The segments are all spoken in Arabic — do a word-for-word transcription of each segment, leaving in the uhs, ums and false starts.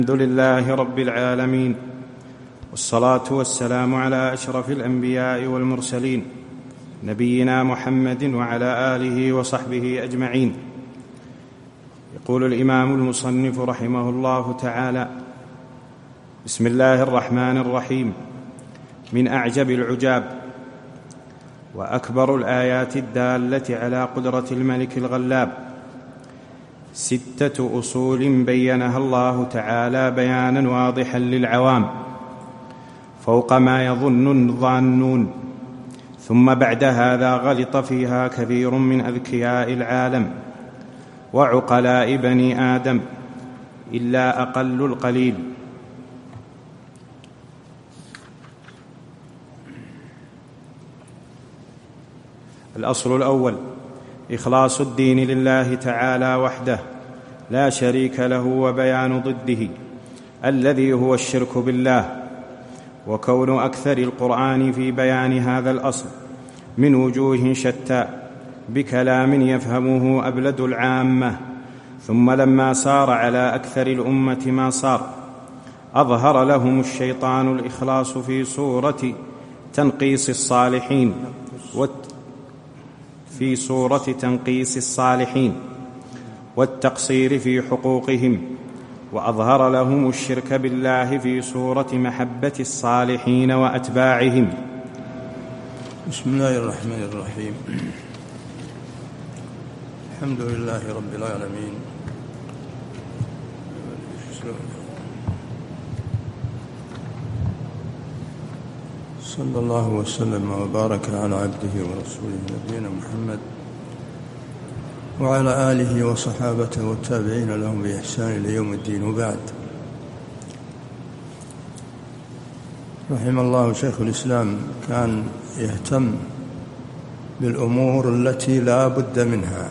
الحمد لله رب العالمين، والصلاة والسلام على أشرف الأنبياء والمرسلين، نبينا محمد وعلى آله وصحبه أجمعين. يقول الإمام المصنف رحمه الله تعالى: بسم الله الرحمن الرحيم. من أعجب العجاب وأكبر الآيات الدالة على قدرة الملك الغلاب ستة أصول بينها الله تعالى بيانا واضحا للعوام فوق ما يظن الظانون، ثم بعد هذا غلط فيها كثير من أذكياء العالم وعقلاء بني آدم إلا أقل القليل. الأصل الأول: إخلاص الدين لله تعالى وحده لا شريك له، وبيان ضده الذي هو الشرك بالله، وكون أكثر القرآن في بيان هذا الأصل من وجوه شتى بكلام يفهمه أبلد العامة. ثم لما صار على أكثر الأمة ما صار، أظهر لهم الشيطان الإخلاص في صورة تنقيص الصالحين في صورة تنقيص الصالحين والتقصير في حقوقهم، وأظهر لهم الشرك بالله في صورة محبة الصالحين وأتباعهم. بسم الله الرحمن الرحيم. الحمد لله رب العالمين، صلى الله وسلم وبارك على عبده ورسوله نبينا محمد وعلى آله وصحابته والتابعين لهم بإحسان إلى يوم الدين. وبعد، رحم الله شيخ الإسلام كان يهتم بالأمور التي لا بد منها،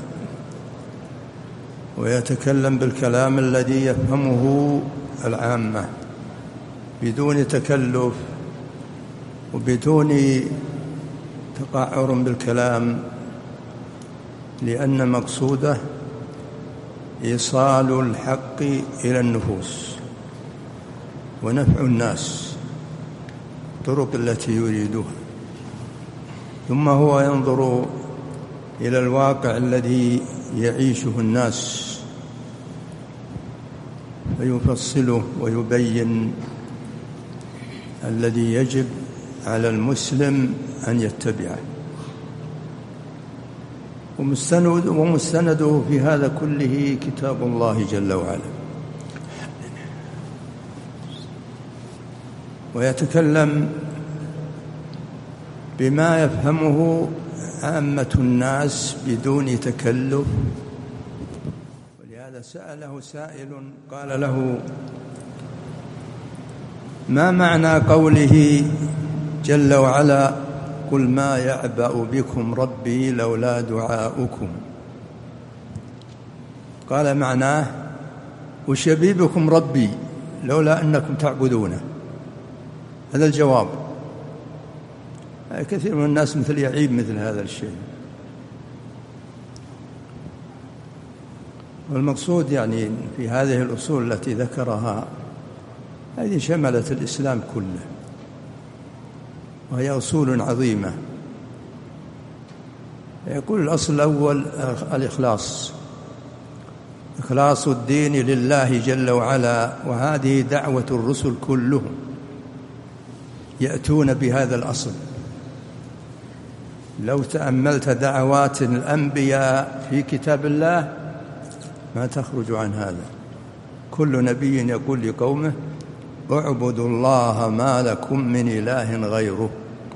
ويتكلم بالكلام الذي يفهمه العامة بدون تكلف وبدون تقعر بالكلام، لأن مقصوده إيصال الحق إلى النفوس ونفع الناس الطرق التي يريدها. ثم هو ينظر إلى الواقع الذي يعيشه الناس فيفصله ويبين الذي يجب على المسلم أن يتبعه، ومستنده في هذا كله كتاب الله جل وعلا. ويتكلم بما يفهمه عامة الناس بدون تكلف. ولهذا سأله سائل قال له: ما معنى قوله جل وعلا: قل ما يعبأ بكم ربي لولا دعاؤكم؟ قال: معناه وشبيبكم ربي لولا أنكم تعبدونه. هذا الجواب. كثير من الناس مثل يعيب مثل هذا الشيء. والمقصود يعني في هذه الأصول التي ذكرها، هذه شملت الإسلام كله، وهي أصول عظيمة. يقول الأصل الأول الإخلاص، إخلاص الدين لله جل وعلا، وهذه دعوة الرسل كلهم يأتون بهذا الأصل. لو تأملت دعوات الأنبياء في كتاب الله ما تخرج عن هذا. كل نبي يقول لقومه: اعبدوا الله ما لكم من إله غيره،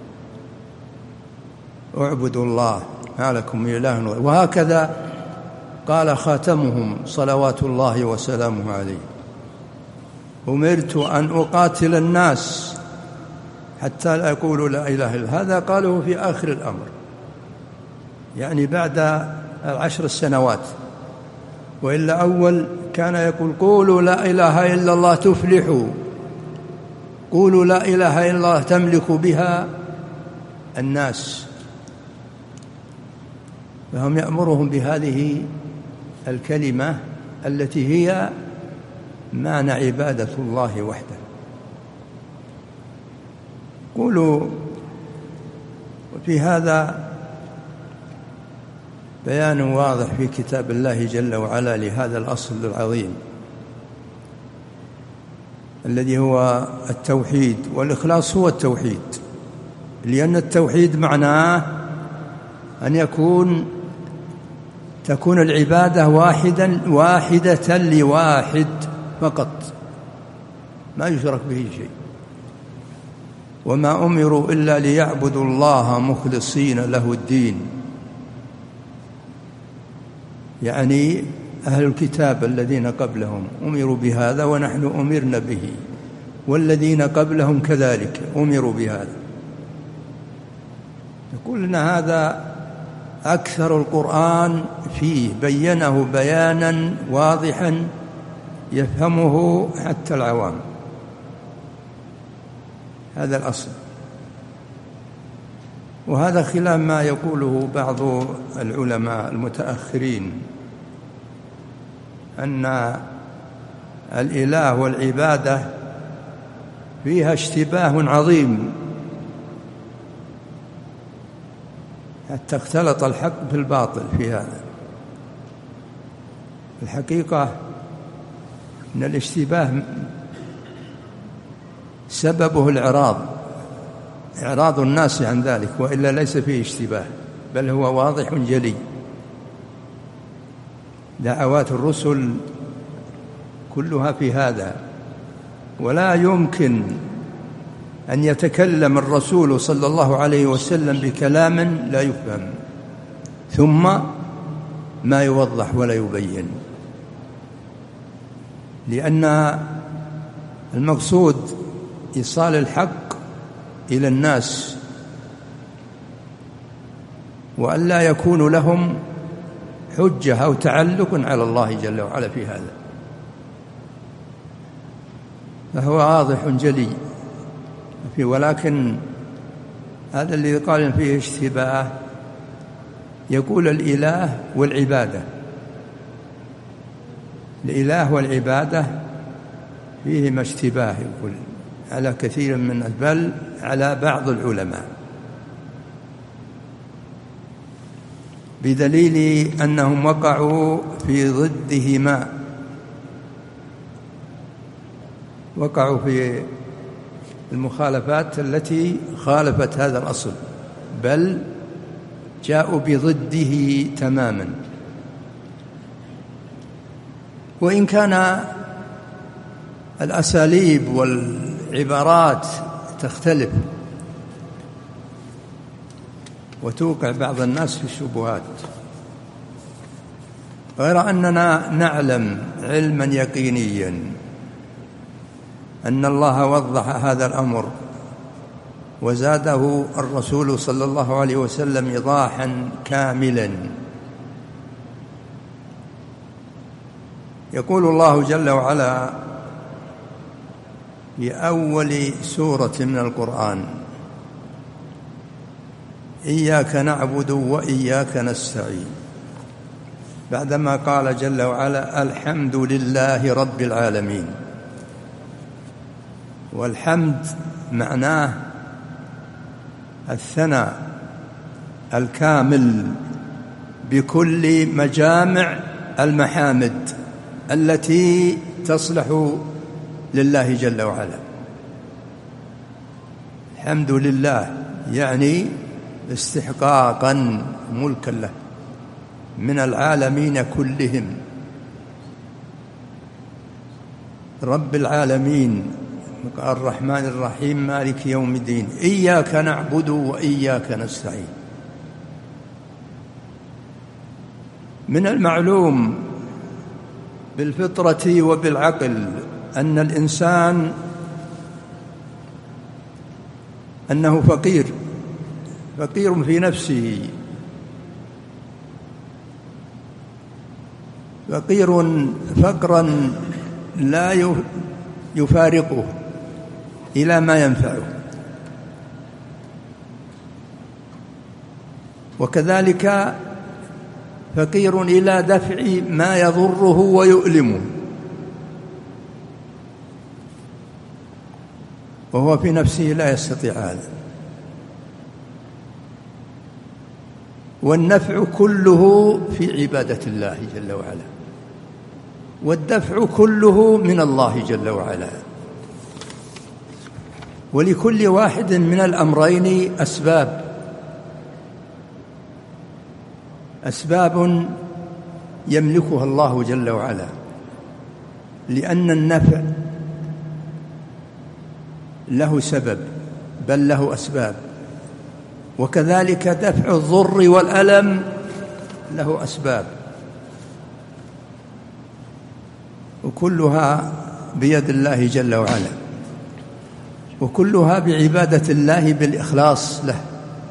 اعبدوا الله ما لكم من إله غيره. وهكذا قال خاتمهم صلوات الله وسلامه عليه: أمرت أن أقاتل الناس حتى لا يقولوا لا إله إلا. هذا قاله في آخر الأمر، يعني بعد العشر السنوات، وإلا أول كان يقول: قولوا لا إله إلا الله تفلحوا، قولوا لا إله إلا الله تملك بها الناس. فهم يأمرهم بهذه الكلمة التي هي معنى عبادة الله وحده. قولوا وفي هذا بيان واضح في كتاب الله جل وعلا لهذا الأصل العظيم الذي هو التوحيد، والإخلاص هو التوحيد، لأن التوحيد معناه أن يكون تكون العبادة واحدا واحدة لواحد فقط، ما يشرك به شيء. وما أمروا إلا ليعبدوا الله مخلصين له الدين، يعني أهل الكتاب الذين قبلهم أمروا بهذا ونحن أمرنا به، والذين قبلهم كذلك أمروا بهذا. يقول إن هذا أكثر القرآن فيه، بينه بيانا واضحا يفهمه حتى العوام. هذا الأصل، وهذا خلاف ما يقوله بعض العلماء المتأخرين أن الإله والعبادة فيها اشتباه عظيم حتى اختلط الحق بالباطل في هذا. الحقيقة أن الاشتباه سببه الإعراض، إعراض الناس عن ذلك، وإلا ليس فيه اشتباه، بل هو واضح جلي. دعوات الرسل كلها في هذا، ولا يمكن أن يتكلم الرسول صلى الله عليه وسلم بكلام لا يفهم ثم ما يوضح ولا يبين، لأن المقصود إيصال الحق إلى الناس، وأن لا يكون لهم حجة أو تعلق على الله جل وعلا في هذا. فهو واضح جلي، ولكن هذا الذي قال فيه اشتباه يقول الإله والعبادة. الإله والعبادة فيهما اشتباه يقول على كثير من، بل على بعض العلماء، بدليل أنهم وقعوا في ضدهما، وقعوا في المخالفات التي خالفت هذا الأصل، بل جاءوا بضده تماما. وإن كان الأساليب والعبارات تختلف وتوقع بعض الناس في الشبهات، غير أننا نعلم علما يقينيا أن الله وضح هذا الأمر وزاده الرسول صلى الله عليه وسلم إيضاحا كاملا. يقول الله جل وعلا في أول سورة من القرآن: إياك نعبد وإياك نستعين، بعدما قال جل وعلا: الحمد لله رب العالمين. والحمد معناه الثناء الكامل بكل مجامع المحامد التي تصلح لله جل وعلا. الحمد لله يعني استحقاقا ملكا له من العالمين كلهم، رب العالمين الرحمن الرحيم مالك يوم الدين، إياك نعبد وإياك نستعين. من المعلوم بالفطرة وبالعقل أن الإنسان أنه فقير، فقير في نفسه، فقير فقرا لا يفارقه إلى ما ينفعه، وكذلك فقير إلى دفع ما يضره ويؤلمه. وهو في نفسه لا يستطيع هذا. والنفع كله في عبادة الله جل وعلا، والدفع كله من الله جل وعلا. ولكل واحد من الأمرين أسباب أسباب يملكها الله جل وعلا، لأن النفع له سبب بل له أسباب، وكذلك دفع الضر والألم له أسباب، وكلها بيد الله جل وعلا، وكلها بعبادة الله بالإخلاص له.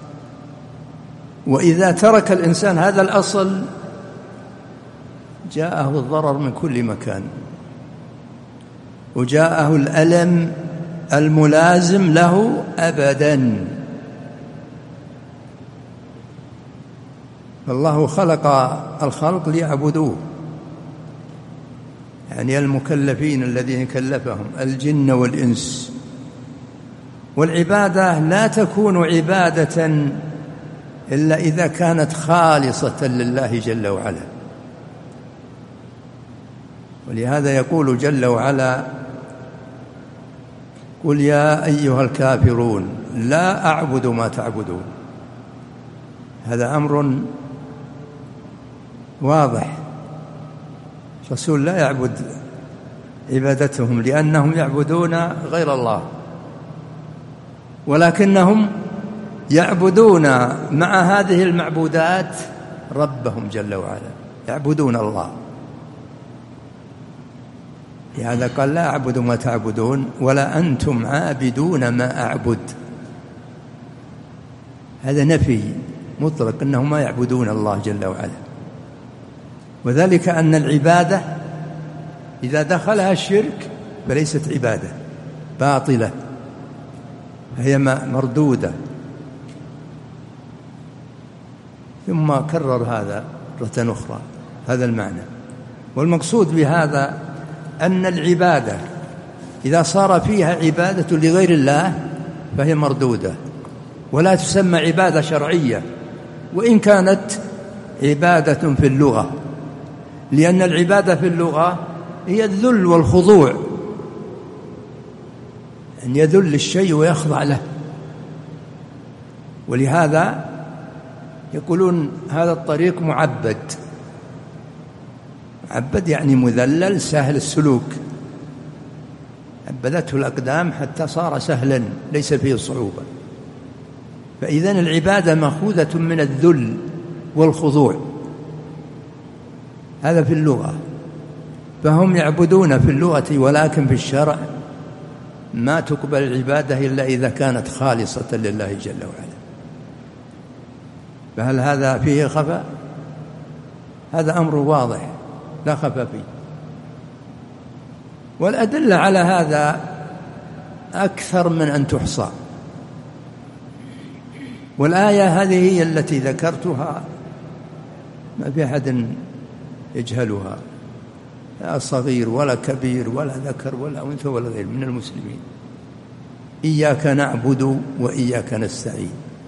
وإذا ترك الإنسان هذا الأصل جاءه الضرر من كل مكان، وجاءه الألم الملازم له أبدا. فالله خلق الخلق ليعبدوه، يعني المكلفين الذين كلفهم الجن والإنس. والعبادة لا تكون عبادة إلا إذا كانت خالصة لله جل وعلا. ولهذا يقول جل وعلا: قل يا أيها الكافرون لا أعبد ما تعبدون. هذا أمر واضح، الرسول لا يعبد عبادتهم لأنهم يعبدون غير الله، ولكنهم يعبدون مع هذه المعبودات ربهم جل وعلا، يعبدون الله. لهذا قال: لا أعبد ما تعبدون ولا أنتم عابدون ما أعبد. هذا نفي مطلق أنهم ما يعبدون الله جل وعلا. وذلك أن العبادة إذا دخلها الشرك فليست عبادة، باطلة، هي مردودة. ثم كرر هذا مرة أخرى هذا المعنى. والمقصود بهذا أن العبادة إذا صار فيها عبادة لغير الله فهي مردودة، ولا تسمى عبادة شرعية، وإن كانت عبادة في اللغة، لأن العبادة في اللغة هي الذل والخضوع، أن يذل الشيء ويخضع له. ولهذا يقولون هذا الطريق معبد. معبد يعني مذلل سهل السلوك، عبدته الأقدام حتى صار سهلا ليس فيه صعوبة. فإذن العبادة مأخوذة من الذل والخضوع، هذا في اللغة. فهم يعبدون في اللغة، ولكن في الشرع ما تقبل العبادة إلا إذا كانت خالصة لله جل وعلا. فهل هذا فيه خفاء؟ هذا أمر واضح لا خفاء فيه. والأدلة على هذا أكثر من أن تحصى. والآية هذه هي التي ذكرتها، ما في أحد يجهلها، لا صغير ولا كبير ولا ذكر ولا أنثى ولا غير من المسلمين. إياك نعبد وإياك نستعين،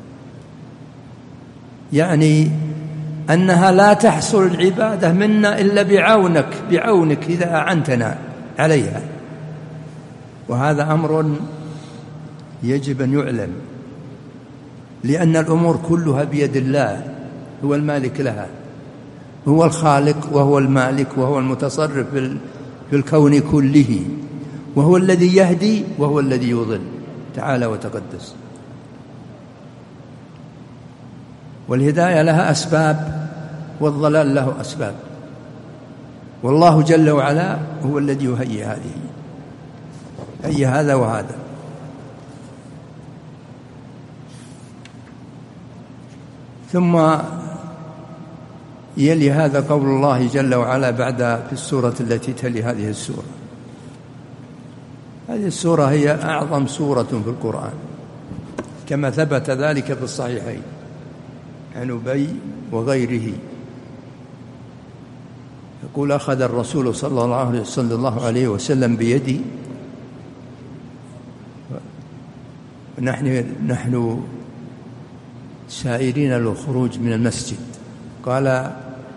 يعني أنها لا تحصل العبادة منا إلا بعونك بعونك إذا أعنتنا عليها. وهذا أمر يجب أن يعلم، لأن الأمور كلها بيد الله، هو المالك لها، هو الخالق وهو المالك وهو المتصرف في الكون كله، وهو الذي يهدي وهو الذي يضل تعالى وتقدس. والهداية لها أسباب والضلال له أسباب، والله جل وعلا هو الذي يهيئ هذه هي هذا وهذا. ثم يلي هذا قول الله جل وعلا بعد في السورة التي تلي هذه السورة. هذه السورة هي أعظم سورة في القرآن، كما ثبت ذلك في الصحيحين عن أبي وغيره. يقول: أخذ الرسول صلى الله عليه وسلم بيدي نحن نحن سائرين للخروج من المسجد، قال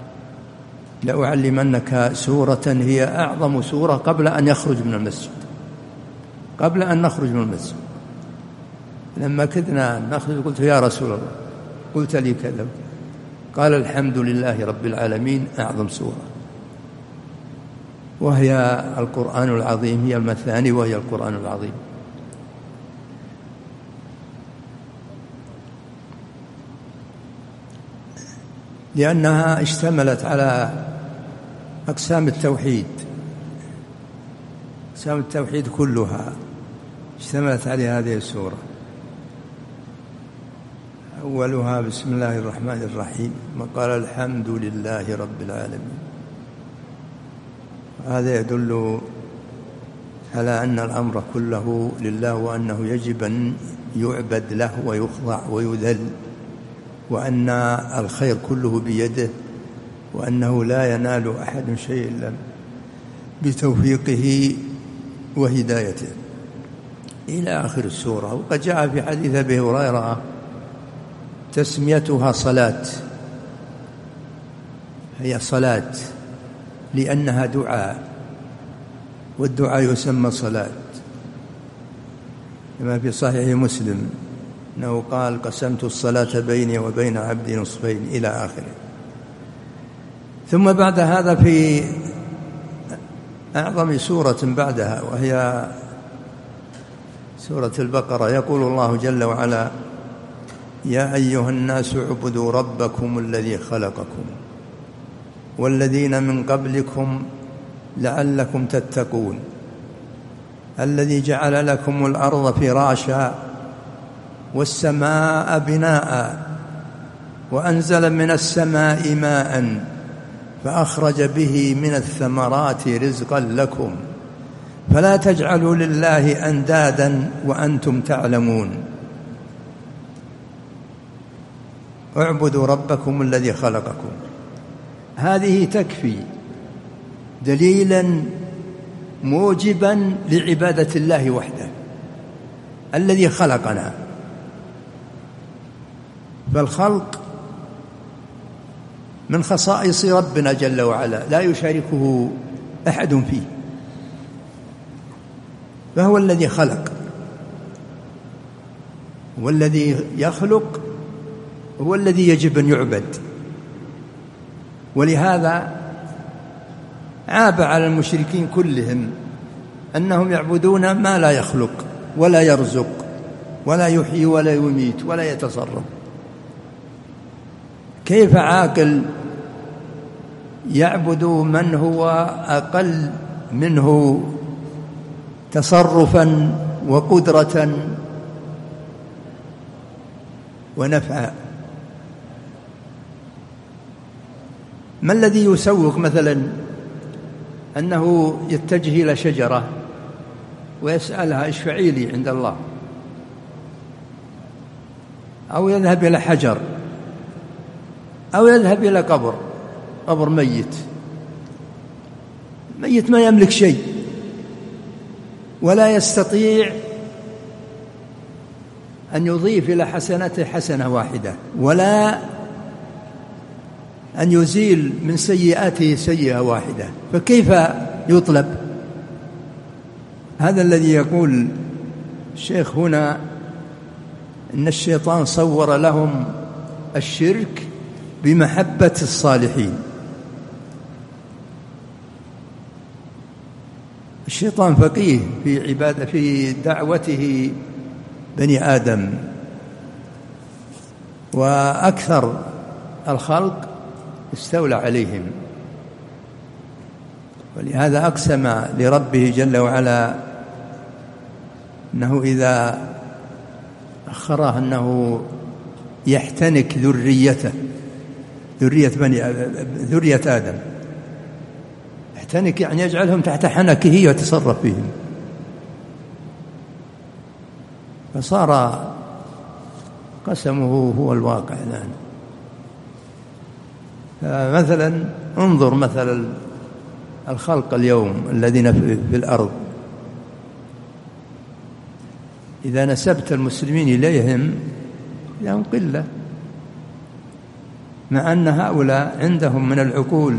لأعلمنك سورة هي أعظم سورة قبل أن يخرج من المسجد، قبل أن نخرج من المسجد. لما كدنا نخرج قلت يا رسول الله قلت لي كذا، قال الحمد لله رب العالمين أعظم سورة، وهي القرآن العظيم، هي المثاني وهي القرآن العظيم. لأنها اشتملت على أقسام التوحيد، أقسام التوحيد كلها اشتملت على هذه السورة. أولها بسم الله الرحمن الرحيم، وقال الحمد لله رب العالمين. هذا يدل على أن الأمر كله لله، وأنه يجب أن يعبد له ويخضع ويذل، وأن الخير كله بيده، وأنه لا ينال أحد شيء إلا بتوفيقه وهدايته إلى آخر السورة. وقد جاء في حديث أبي هريرة تسميتها صلاة، هي صلاة لأنها دعاء، والدعاء يسمى صلاة، كما في صحيح مسلم أنه قال قسمت الصلاة بيني وبين عبدي نصفين إلى آخره. ثم بعد هذا في أعظم سورة بعدها وهي سورة البقرة يقول الله جل وعلا يا أيها الناس اعبدوا ربكم الذي خلقكم والذين من قبلكم لعلكم تتقون الذي جعل لكم الأرض فراشا والسماء بناء وأنزل من السماء ماء فأخرج به من الثمرات رزقا لكم فلا تجعلوا لله أندادا وأنتم تعلمون اعبدوا ربكم الذي خلقكم. هذه تكفي دليلا موجبا لعبادة الله وحده الذي خلقنا. فالخلق من خصائص ربنا جل وعلا لا يشاركه أحد فيه، فهو الذي خلق، والذي يخلق هو الذي يجب أن يعبد. ولهذا عاب على المشركين كلهم أنهم يعبدون ما لا يخلق ولا يرزق ولا يحيي ولا يميت ولا يتصرف. كيف عاقل يعبد من هو أقل منه تصرفا وقدرة ونفعا؟ ما الذي يسوق مثلا أنه يتجه إلى شجرة ويسألها اشفعي لي عند الله، أو يذهب إلى حجر، أو يذهب إلى قبر قبر ميت ميت ما يملك شيء ولا يستطيع أن يضيف إلى حسنته حسنة واحدة ولا أن يزيل من سيئاته سيئة واحدة، فكيف يطلب؟ هذا الذي يقول الشيخ هنا إن الشيطان صور لهم الشرك بمحبة الصالحين. الشيطان فقيه في عبادة في دعوته بني آدم، وأكثر الخلق استولى عليهم، ولهذا أقسم لربه جل وعلا أنه إذا أخره أنه يحتنك ذريته ذرية بني ذرية آدم. يحتنك يعني يجعلهم تحت حنكه ويتصرف فيهم، فصار قسمه هو الواقع الآن. مثلا انظر مثلا الخلق اليوم الذين في الأرض، إذا نسبت المسلمين إليهم لهم قلة، مع أن هؤلاء عندهم من العقول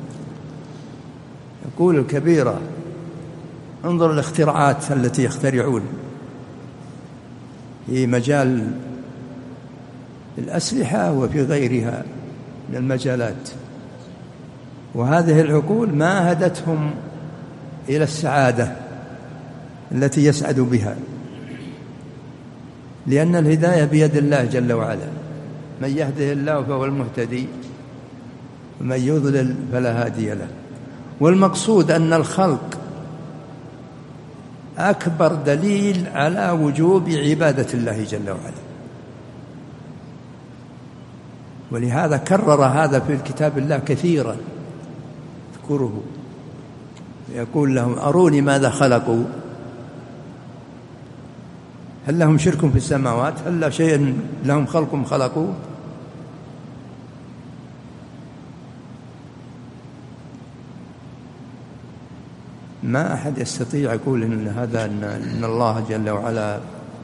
العقول الكبيرة. انظر الاختراعات التي يخترعون في مجال الأسلحة وفي غيرها من المجالات، وهذه العقول ما هدتهم إلى السعادة التي يسعد بها، لأن الهداية بيد الله جل وعلا، من يهده الله فهو المهتدي ومن يضلل فلا هادي له. والمقصود أن الخلق أكبر دليل على وجوب عبادة الله جل وعلا، ولهذا كرر هذا في الكتاب الله كثيرا، اذكره يقول لهم أروني ماذا خلقوا، هل لهم شرك في السماوات، هل شيء لهم خلق خلقوه. ما أحد يستطيع يقول إن هذا إن الله جل وعلا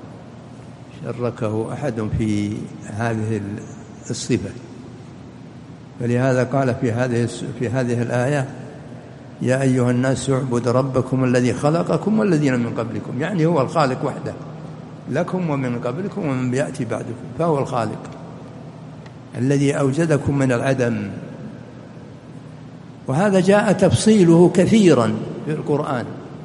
شركه أحد في هذه الصفة. فلهذا قال في هذه في هذه الآية يا أيها الناس اعبدوا ربكم الذي خلقكم والذين من قبلكم، يعني هو الخالق وحده لكم ومن قبلكم ومن يأتي بعدكم، فهو الخالق الذي أوجدكم من العدم. وهذا جاء تفصيله كثيرا في القرآن.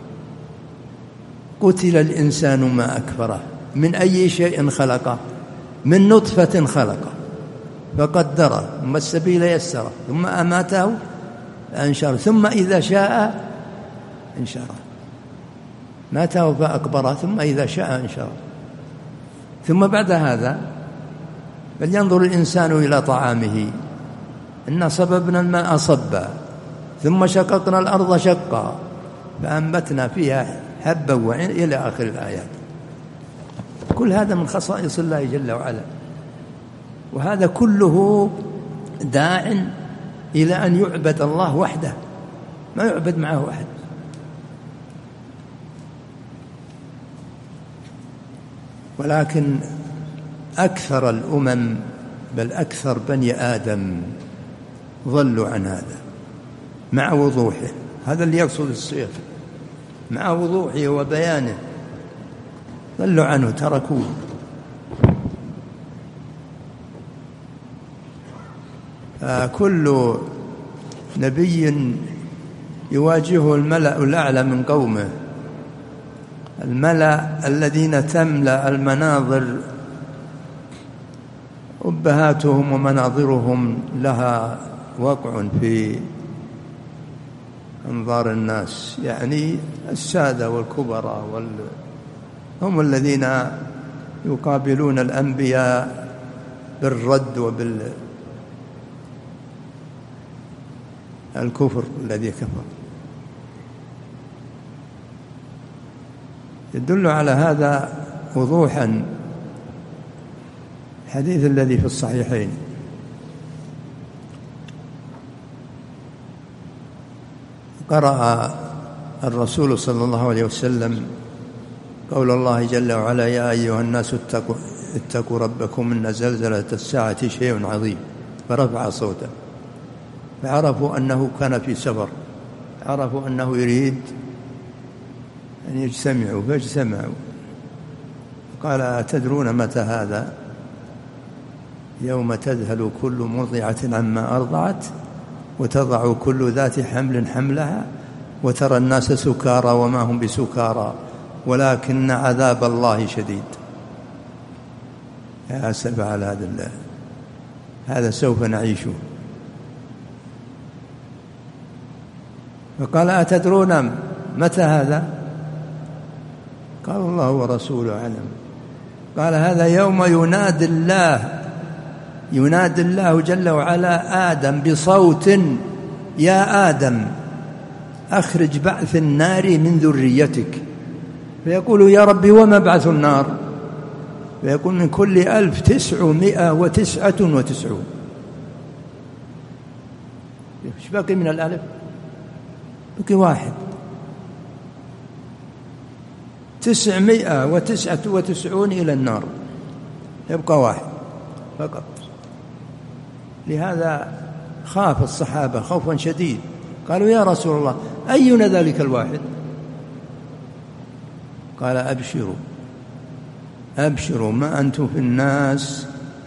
قتل الإنسان ما أكفره، من أي شيء خلقه، من نطفة خلقه فقدره ثم السبيل يسره ثم أماته فأنشره ثم إذا شاء انشره، ماته فأكبره ثم إذا شاء انشره. ثم بعد هذا فلينظر الإنسان إلى طعامه، إنا صببنا الماء صبا ثم شققنا الأرض شقا فأنبتنا فيها حبا وعنبا إلى آخر الآيات. كل هذا من خصائص الله جل وعلا، وهذا كله داع إلى أن يعبد الله وحده، ما يعبد معه أحد. ولكن أكثر الأمم بل أكثر بني آدم ضلوا عن هذا مع وضوحه. هذا اللي يقصد الصيغ، مع وضوحه وبيانه ضلوا عنه تركوه. كل نبي يواجهه الملأ الأعلى من قومه، الملأ الذين تملأ المناظر أبهاتهم ومناظرهم لها وقع في أنظار الناس، يعني السادة والكبراء وال... هم الذين يقابلون الأنبياء بالرد وبالكفر الذي كفر. يدل على هذا وضوحا الحديث الذي في الصحيحين قرأ الرسول صلى الله عليه وسلم قول الله جل وعلا يا أيها الناس اتقوا, اتقوا ربكم إن زلزلة الساعة شيء عظيم، فرفع صوته فعرفوا أنه كان في سفر، عرفوا أنه يريد أن يجتمعوا فاجتمعوا. قال أتدرون متى هذا؟ يوم تذهل كل مرضعة عما أرضعت وتضع كل ذات حمل حملها وترى الناس سكارى وما هم بسكارى ولكن عذاب الله شديد. يا أسف على هذا الله، هذا سوف نعيشه. فقال أتدرون متى هذا؟ قال الله ورسوله أعلم. قال هذا يوم ينادي الله ينادي الله جل وعلا آدم بصوت يا آدم أخرج بعث النار من ذريتك، فيقول يا ربي وما بعث النار؟ فيقول من كل ألف تسعمائة وتسعة وتسعون. ايش باقي من الألف؟ باقي واحد. تسعمائة وتسعة وتسعون إلى النار، يبقى واحد فقط. لهذا خاف الصحابة خوفا شديد، قالوا يا رسول الله أينا ذلك الواحد؟ قال أبشروا أبشروا ما أنتم في الناس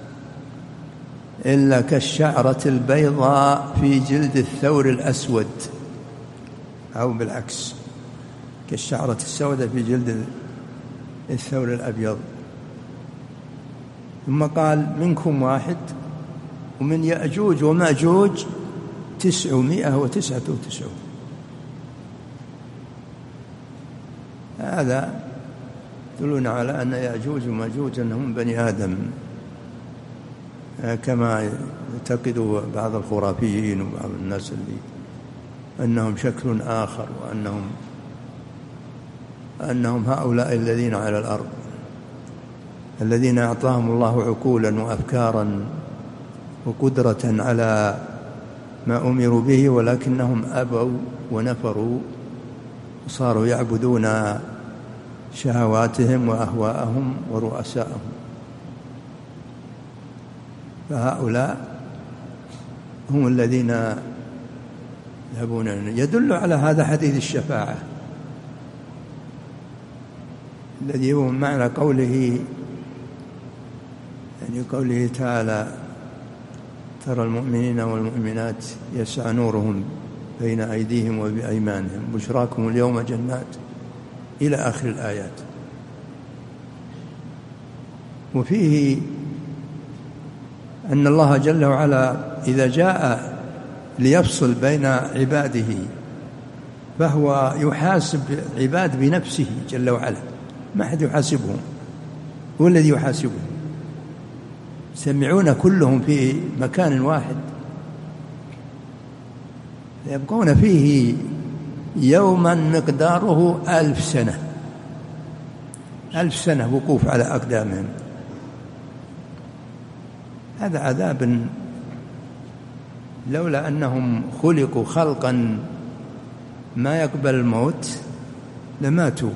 إلا كالشعرة البيضاء في جلد الثور الأسود، أو بالعكس كالشعرة السوداء في جلد الثور الأبيض. ثم قال منكم واحد ومن يأجوج ومأجوج تسعمائة وتسعة وتسعون. هذا يدلون على أن يأجوج ومأجوج أنهم بني آدم، كما يعتقد بعض الخرافيين وبعض الناس اللي أنهم شكل آخر، وأنهم أنهم هؤلاء الذين على الأرض الذين أعطاهم الله عقولا وأفكارا وقدرة على ما أمروا به، ولكنهم أبوا ونفروا وصاروا يعبدون شهواتهم وأهواءهم ورؤساءهم. فهؤلاء هم الذين يذهبون. يدل على هذا حديث الشفاعة الذي هو معنى قوله، يعني قوله تعالى ترى المؤمنين والمؤمنات يسعى نورهم بين أيديهم وبأيمانهم بشراكم اليوم جنات إلى آخر الآيات. وفيه أن الله جل وعلا إذا جاء ليفصل بين عباده فهو يحاسب عباد بنفسه جل وعلا، ما أحد يحاسبهم، هو الذي يحاسبهم. يجتمعون كلهم في مكان واحد يبقون فيه يوما مقداره ألف سنة، ألف سنة وقوف على أقدامهم. هذا عذاب لولا أنهم خلقوا خلقا ما يقبل الموت لماتوا،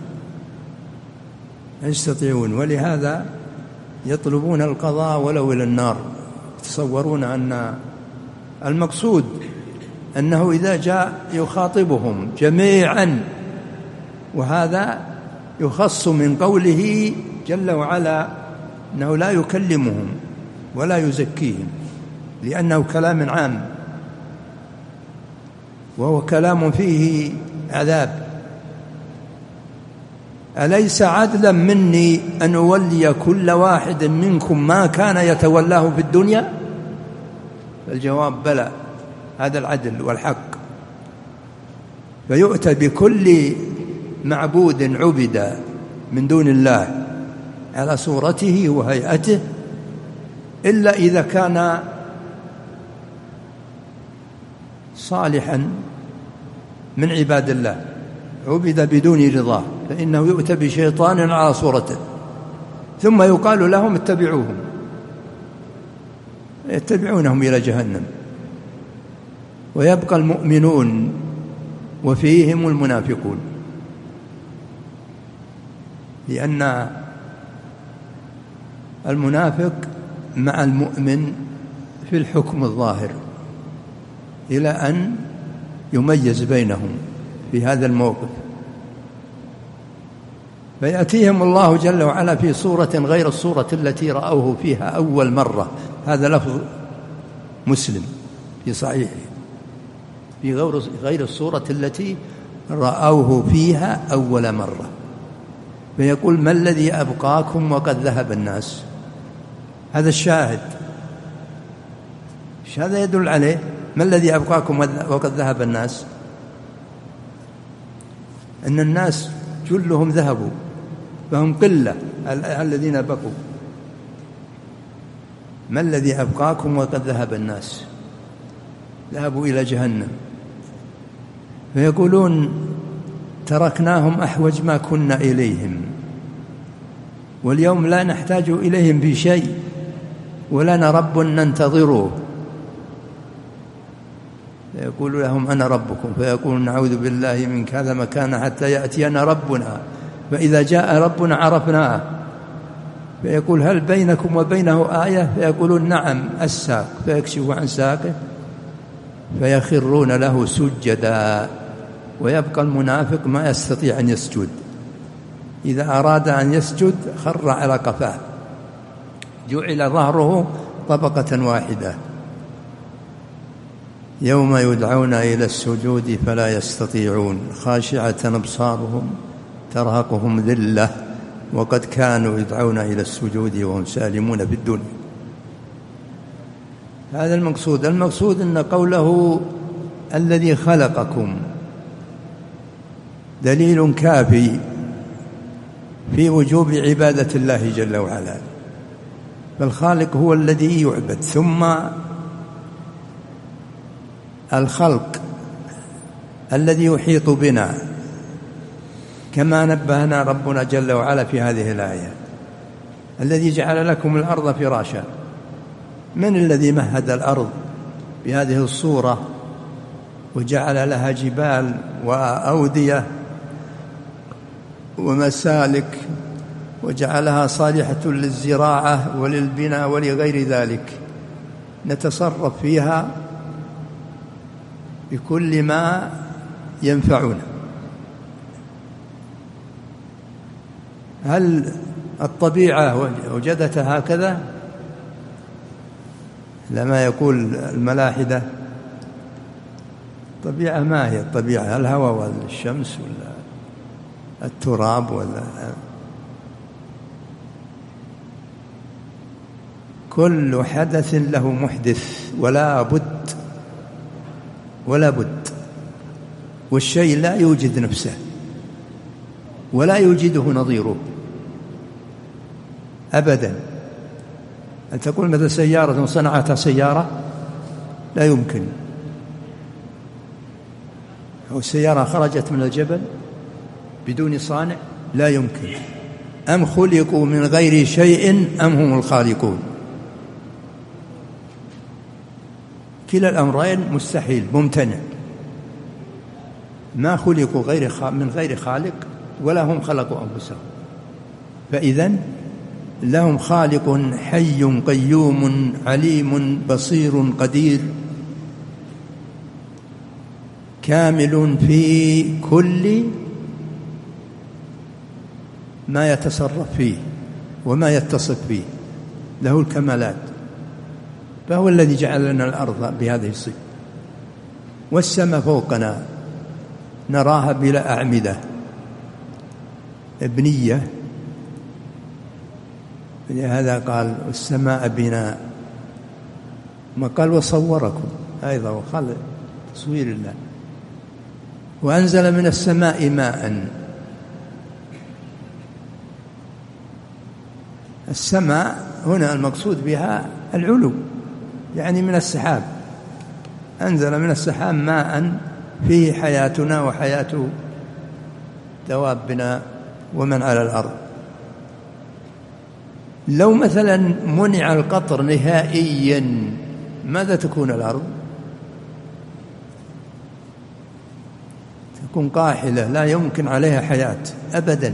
يستطيعون. ولهذا يطلبون القضاء ولو إلى النار، يتصورون أن المقصود أنه إذا جاء يخاطبهم جميعا، وهذا يخص من قوله جل وعلا أنه لا يكلمهم ولا يزكيهم، لأنه كلام عام وهو كلام فيه عذاب. أليس عدلا مني أن أولي كل واحد منكم ما كان يتولاه في الدنيا؟ الجواب بلى، هذا العدل والحق. فيؤتى بكل معبود عبد من دون الله على صورته وهيئته، إلا إذا كان صالحا من عباد الله عبد بدون رضاه، فإنه يؤتى بشيطان على صورته ثم يقال لهم اتبعوهم، يتبعونهم إلى جهنم. ويبقى المؤمنون وفيهم المنافقون، لأن المنافق مع المؤمن في الحكم الظاهر إلى أن يميز بينهم في هذا الموقف. فيأتيهم الله جل وعلا في صورة غير الصورة التي رأوه فيها أول مرة. هذا لفظ مسلم في صحيحه، في غير الصورة التي رأوه فيها أول مرة. فيقول ما الذي أبقاكم وقد ذهب الناس؟ هذا الشاهد، ايش هذا يدل عليه؟ ما الذي أبقاكم وقد ذهب الناس؟ أن الناس جلهم ذهبوا، فهم قلة الذين بقوا. ما الذي أبقاكم وقد ذهب الناس؟ ذهبوا إلى جهنم. فيقولون تركناهم أحوج ما كنا إليهم، واليوم لا نحتاج إليهم في شيء، ولنا رب ننتظره. فيقول لهم أنا ربكم، فيقول نعوذ بالله منك، هذا مكان حتى يأتينا ربنا فإذا جاء ربنا عرفناه، فيقول هل بينكم وبينه آية؟ فيقولون نعم الساق، فيكشف عن ساقه فيخرون له سجدا، ويبقى المنافق ما يستطيع أن يسجد، إذا أراد أن يسجد خر على قفاه، جعل ظهره طبقة واحدة. يوم يدعون إلى السجود فلا يستطيعون، خاشعة أبصارهم ترهقهم ذلة وقد كانوا يدعون إلى السجود وهم سالمون في الدنيا. هذا المقصود. المقصود أن قوله الذي خلقكم دليل كافي في وجوب عبادة الله جل وعلا، فالخالق هو الذي يعبد، ثم الخلق الذي يحيط بنا، كما نبهنا ربنا جل وعلا في هذه الآية: الذي جعل لكم الأرض فراشا. من الذي مهد الأرض بهذه الصورة وجعل لها جبال وأودية ومسالك وجعلها صالحة للزراعة وللبناء ولغير ذلك، نتصرف فيها بكل ما ينفعنا؟ هل الطبيعة وجدتها هكذا؟ لما يقول الملاحدة الطبيعة ما هي الطبيعة؟ الهواء ولا الشمس ولا التراب ولا كل حدث له محدث ولا بد ولا بد، والشيء لا يوجد نفسه ولا يوجده نظيره أبدا. أن تقول مثل سيارة صنعتها سيارة، لا يمكن. أو السيارة خرجت من الجبل بدون صانع، لا يمكن. أم خلقوا من غير شيء أم هم الخالقون؟ كلا الأمرين مستحيل ممتنع. ما خلقوا غير من غير خالق ولا هم خلقوا أنفسهم، فإذن لهم خالق حي قيوم عليم بصير قدير كامل في كل ما يتصرف فيه وما يتصف فيه، له الكمالات. فهو الذي جعل لنا الأرض بهذه الصفة، والسماء فوقنا نراها بلا أعمدة ابنية، لهذا قال السماء بناء، ما قال وصوركم أيضا، وقال تصوير الله. وأنزل من السماء ماء. السماء هنا المقصود بها العلو، يعني من السحاب. أنزل من السحاب ماء فيه حياتنا وحياة دوابنا ومن على الأرض. لو مثلا منع القطر نهائيا ماذا تكون الأرض؟ تكون قاحلة لا يمكن عليها حياة أبدا.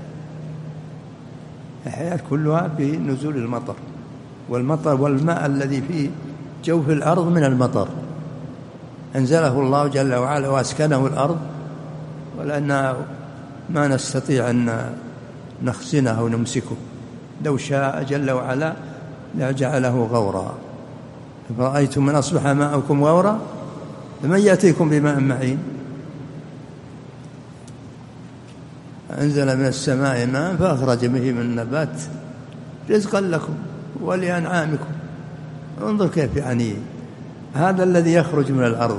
الحياة كلها بنزول المطر، والمطر والماء الذي في جوف الأرض من المطر أنزله الله جل وعلا وأسكنه الأرض، ولأننا ما نستطيع أن نخزنه ونمسكه، لو شاء جل وعلا لجعله غورا. فرأيتم من أصبح ماؤكم غورا فمن يأتيكم بماء معين؟ أنزل من السماء ماء فأخرج به من نبات رزقا لكم ولأنعامكم. انظر كيف يعني هذا الذي يخرج من الأرض،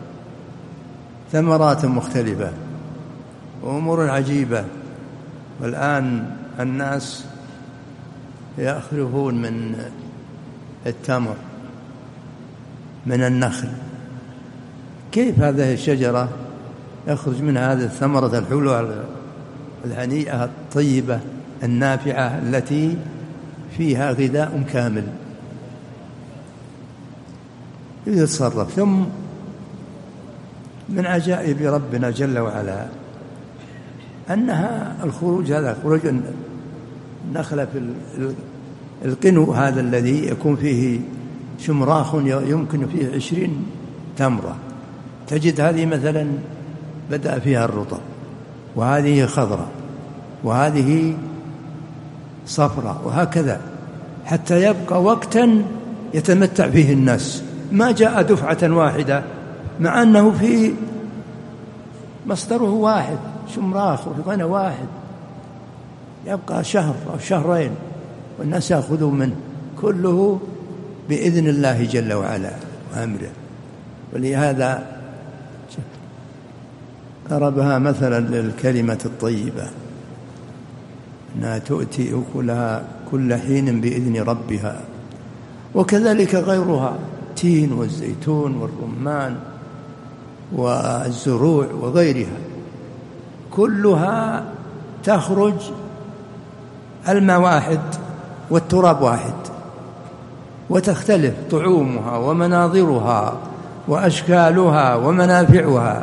ثمرات مختلفة وأمور عجيبة. والآن الناس يأخذون من التمر من النخل، كيف هذه الشجرة يخرج منها هذه الثمرة الحلوة الهنيئة الطيبة النافعة التي فيها غذاء كامل يتصرف. ثم من عجائب ربنا جل وعلا أنها الخروج هذا خروج النخلة في القنو هذا الذي يكون فيه شمراخ يمكن فيه عشرين تمرة، تجد هذه مثلا بدأ فيها الرطب، وهذه خضراء، وهذه صفراء، وهكذا حتى يبقى وقتا يتمتع فيه الناس. ما جاء دفعة واحدة مع أنه في مصدره واحد، شمراخ وغنى واحد، يبقى شهر أو شهرين والناس يأخذوا منه، كله بإذن الله جل وعلا وأمره. ولهذا ضربها مثلا للكلمة الطيبة أنها تؤتي أكلها كل حين بإذن ربها، وكذلك غيرها، التين والزيتون والرمان والزروع وغيرها، كلها تخرج الماء واحد والتراب واحد، وتختلف طعومها ومناظرها وأشكالها ومنافعها.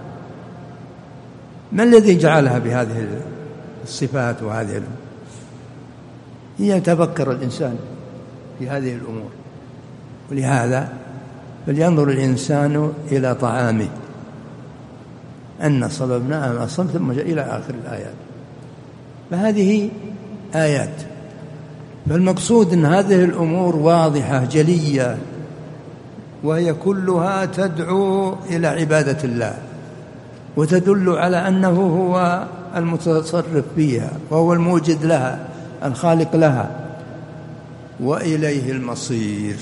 ما الذي جعلها بهذه الصفات وهذه الأمور؟ هي يتفكر الإنسان في هذه الأمور. ولهذا فلينظر الإنسان إلى طعامه أن صببناه ماء صب ثم إلى آخر الآيات. فهذه آيات، فالمقصود أن هذه الأمور واضحة جلية، وهي كلها تدعو إلى عبادة الله، وتدل على أنه هو المتصرف فيها، وهو الموجد لها، الخالق لها، وإليه المصير،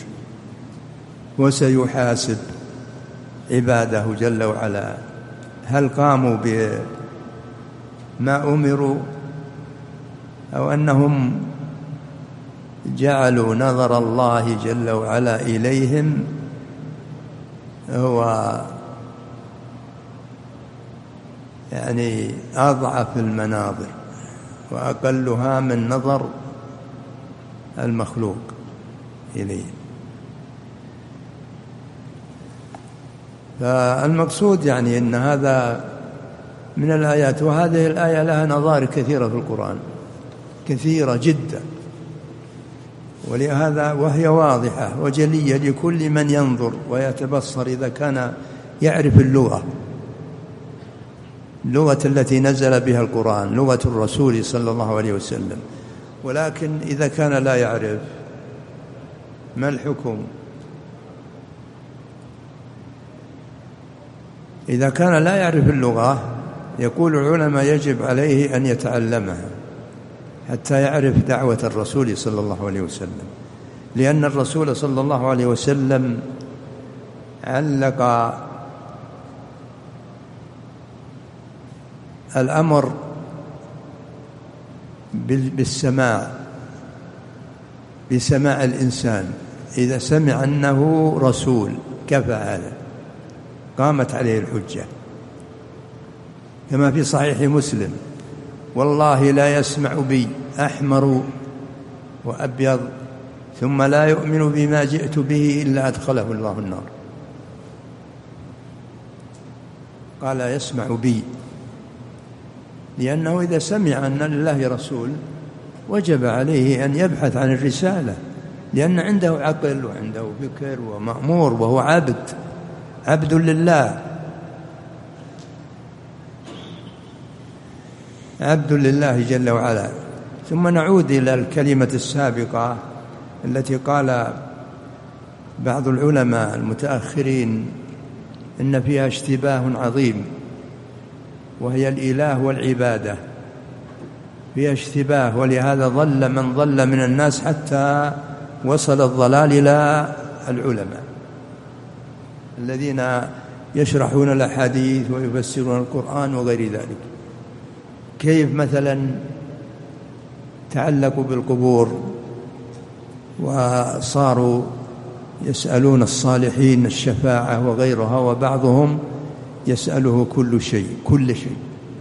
وسيحاسب عباده جل وعلا هل قاموا بما أمروا أو أنهم جعلوا نظر الله جل وعلا إليهم هو يعني أضعف المناظر وأقلها من نظر المخلوق إليه. فالمقصود يعني أن هذا من الآيات، وهذه الآية لها نظائر كثيرة في القرآن، كثيرة جدا، ولهذا وهي واضحة وجلية لكل من ينظر ويتبصر إذا كان يعرف اللغة اللغة التي نزل بها القرآن، لغة الرسول صلى الله عليه وسلم. ولكن إذا كان لا يعرف ما الحكم؟ إذا كان لا يعرف اللغة يقول العلماء يجب عليه أن يتعلمها حتى يعرف دعوة الرسول صلى الله عليه وسلم، لأن الرسول صلى الله عليه وسلم علق الأمر بالسماع، بسماع الإنسان، إذا سمع أنه رسول كفى هذا، قامت عليه الحجة، كما في صحيح مسلم: والله لا يسمع بي أحمر وأبيض ثم لا يؤمن بما جئت به إلا أدخله الله النار. قال يسمع بي، لأنه إذا سمع أن لله رسول وجب عليه أن يبحث عن الرسالة، لأن عنده عقل وعنده فكر ومأمور، وهو عبد عبد لله عبد لله جل وعلا. ثم نعود إلى الكلمة السابقة التي قال بعض العلماء المتأخرين إن فيها اشتباه عظيم، وهي الإله والعبادة، فيها اشتباه، ولهذا ضل من ضل من الناس حتى وصل الضلال إلى العلماء الذين يشرحون الأحاديث ويفسرون القرآن وغير ذلك. كيف مثلا تعلقوا بالقبور وصاروا يسألون الصالحين الشفاعة وغيرها، وبعضهم يسأله كل شيء كل شيء.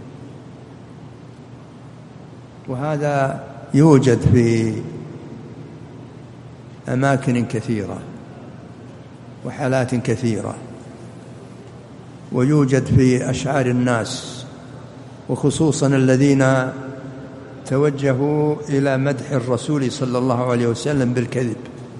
وهذا يوجد في أماكن كثيرة وحالات كثيرة، ويوجد في أشعار الناس وخصوصا الذين توجهوا إلى مدح الرسول صلى الله عليه وسلم بالكذب،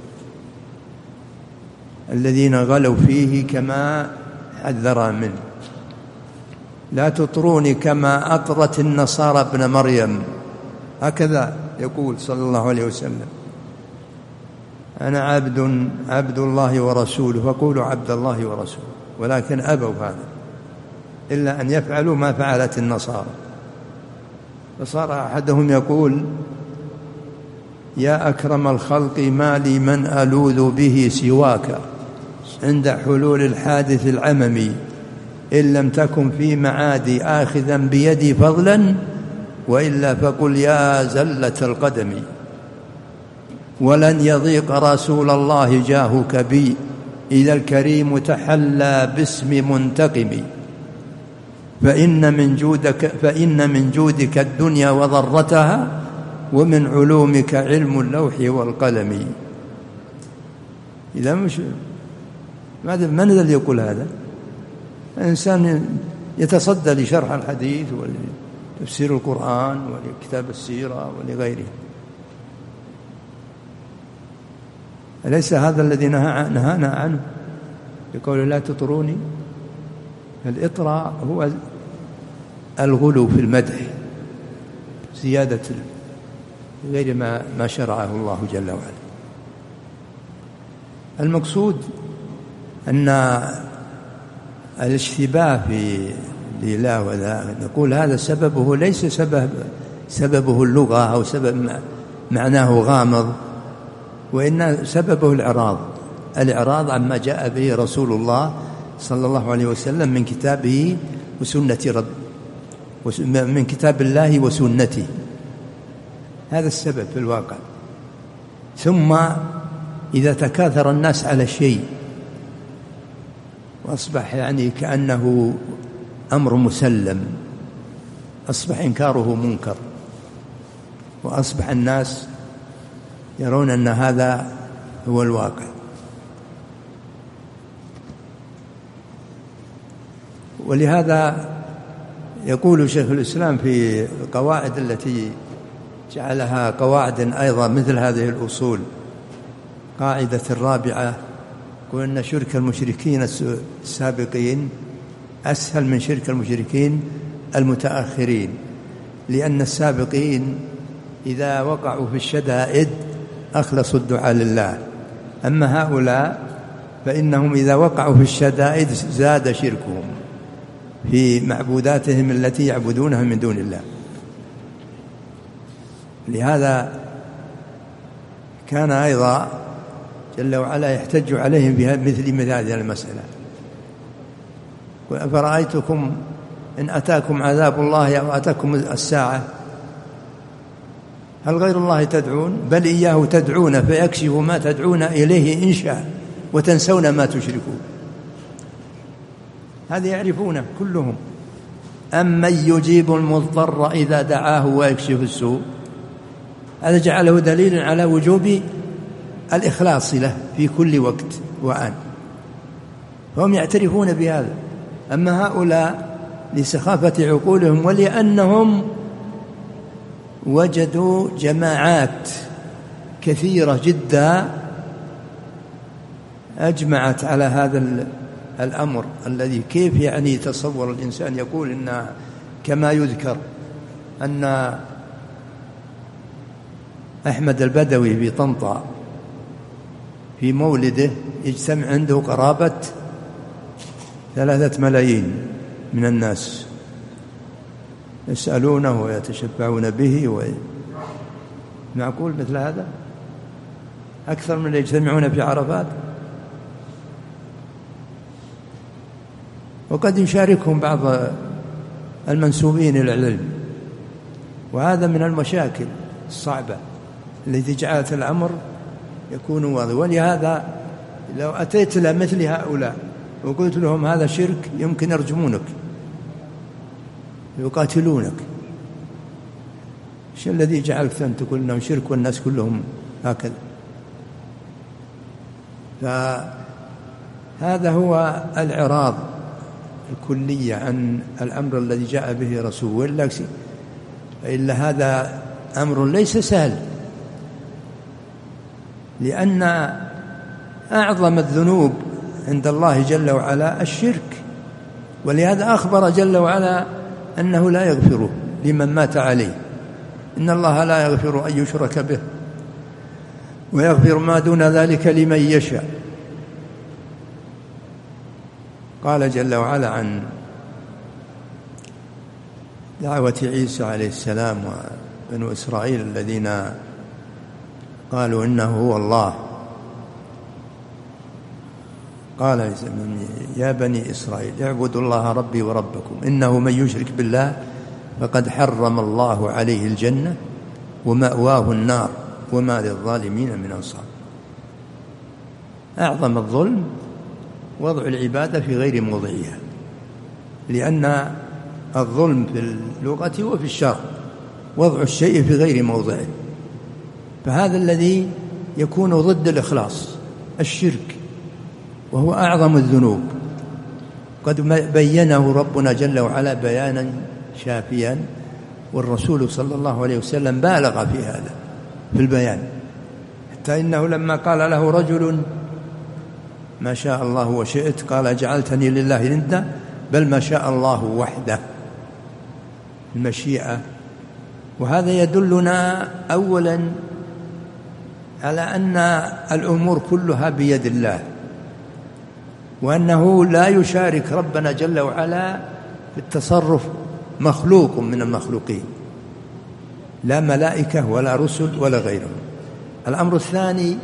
الذين غلوا فيه كما حذر منه. لا تطروني كما أطرت النصارى ابن مريم، هكذا يقول صلى الله عليه وسلم: أنا عبد عبد الله ورسوله، فقولوا عبد الله ورسوله. ولكن أبوا هذا إلا أن يفعلوا ما فعلت النصارى. فصار أحدهم يقول: يا أكرم الخلق ما لي من ألوذ به سواك عند حلول الحادث العممي، إن لم تكن في معادي آخذا بيدي فضلا، وإلا فقل يا زلة القدم. ولن يضيق رسول الله جاهك بي، إذا الكريم تحلى باسم منتقم. فإن من جودك فإن من جودك الدنيا وضرتها، ومن علومك علم اللوح والقلم. إذا مش ماذا من الذي يقول هذا؟ الإنسان يتصدى لشرح الحديث ولتفسير القرآن ولكتاب السيرة ولغيره. أليس هذا الذي نهانا عنه يقول لا تطروني؟ الإطراء هو الغلو في المدح، زيادة غير ما ما شرعه الله جل وعلا. المقصود أن الاشتباه في الإله وذا نقول هذا سببه ليس سبب سببه اللغة أو سبب معناه غامض، وإن سببه الإعراض الإعراض عما جاء به رسول الله صلى الله عليه وسلم من كتابه وسنة رب من كتاب الله وسنته. هذا السبب في الواقع. ثم إذا تكاثر الناس على شيء وأصبح يعني كأنه أمر مسلم، أصبح إنكاره منكر، وأصبح الناس يرون أن هذا هو الواقع. ولهذا يقول شيخ الإسلام في القواعد التي جعلها قواعد أيضا مثل هذه الأصول، قاعدة الرابعة: يقول أن شرك المشركين السابقين أسهل من شرك المشركين المتأخرين، لأن السابقين إذا وقعوا في الشدائد أخلصوا الدعاء لله، أما هؤلاء فإنهم إذا وقعوا في الشدائد زاد شركهم في معبوداتهم التي يعبدونها من دون الله. لهذا كان أيضا جل وعلا يحتج عليهم بمثل مثل هذه المسألة: أفرأيتكم إن أتاكم عذاب الله أو أتاكم الساعة هل غير الله تدعون؟ بل إياه تدعون فيكشف ما تدعون إليه إن شاء وتنسون ما تشركون. هذه يعرفونه كلهم. أمن يجيب المضطر إذا دعاه ويكشف السوء، هذا جعله دليل على وجوب الإخلاص له في كل وقت وآن، فهم يعترفون بهذا. أما هؤلاء لسخافة عقولهم ولأنهم وجدوا جماعات كثيرة جدا أجمعت على هذا الأمر الذي كيف يعني يتصور الإنسان يقول إن كما يذكر أن أحمد البدوي في طنطا في مولده يجتمع عنده قرابة ثلاثة ملايين من الناس يسألونه ويتشفعون به. معقول مثل هذا؟ أكثر من اللي يجتمعون في عرفات. وقد يشاركهم بعض المنسوبين إلى العلم، وهذا من المشاكل الصعبة التي جعلت الأمر يكون واضح. ولهذا لو أتيت إلى مثل هؤلاء وقلت لهم هذا شرك يمكن يرجمونك يقاتلونك. ايش الذي جعلك أن تقول إنهم شرك والناس كلهم هكذا؟ فهذا هو الإعراض الكلية عن الأمر الذي جاء به رسول إلا هذا أمر ليس سهل، لأن أعظم الذنوب عند الله جل وعلا الشرك، ولهذا أخبر جل وعلا أنه لا يغفره لمن مات عليه، إن الله لا يغفر أن يشرك به ويغفر ما دون ذلك لمن يشاء. قال جل وعلا عن دعوة عيسى عليه السلام وبنو إسرائيل الذين قالوا إنه هو الله، قال يا بني إسرائيل اعبدوا الله ربي وربكم إنه من يشرك بالله فقد حرم الله عليه الجنة ومأواه النار وما للظالمين من أنصار. أعظم الظلم وضع العبادة في غير موضعها، لأن الظلم في اللغة وفي الشرع وضع الشيء في غير موضعه، فهذا الذي يكون ضد الإخلاص الشرك، وهو أعظم الذنوب، قد بينه ربنا جل وعلا بيانا شافيا، والرسول صلى الله عليه وسلم بالغ في هذا في البيان، حتى إنه لما قال له رجل ما شاء الله وشئت قال جعلتني لله ندا بل ما شاء الله وحده، المشيئة. وهذا يدلنا أولا على أن الأمور كلها بيد الله، وأنه لا يشارك ربنا جل وعلا في التصرف مخلوق من المخلوقين، لا ملائكة ولا رسل ولا غيرهم. الأمر الثاني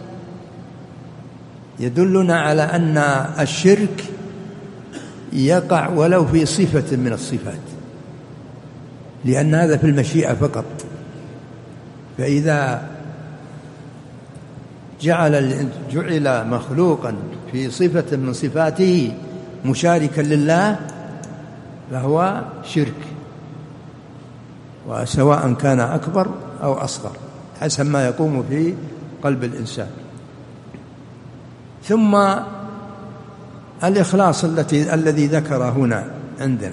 يدلنا على أن الشرك يقع ولو في صفة من الصفات، لأن هذا في المشيئة فقط. فإذا جعل جعل مخلوقا في صفة من صفاته مشاركا لله فهو شرك، وسواء كان أكبر أو أصغر حسب ما يقوم في قلب الإنسان. ثم الإخلاص التي الذي ذكر هنا عندنا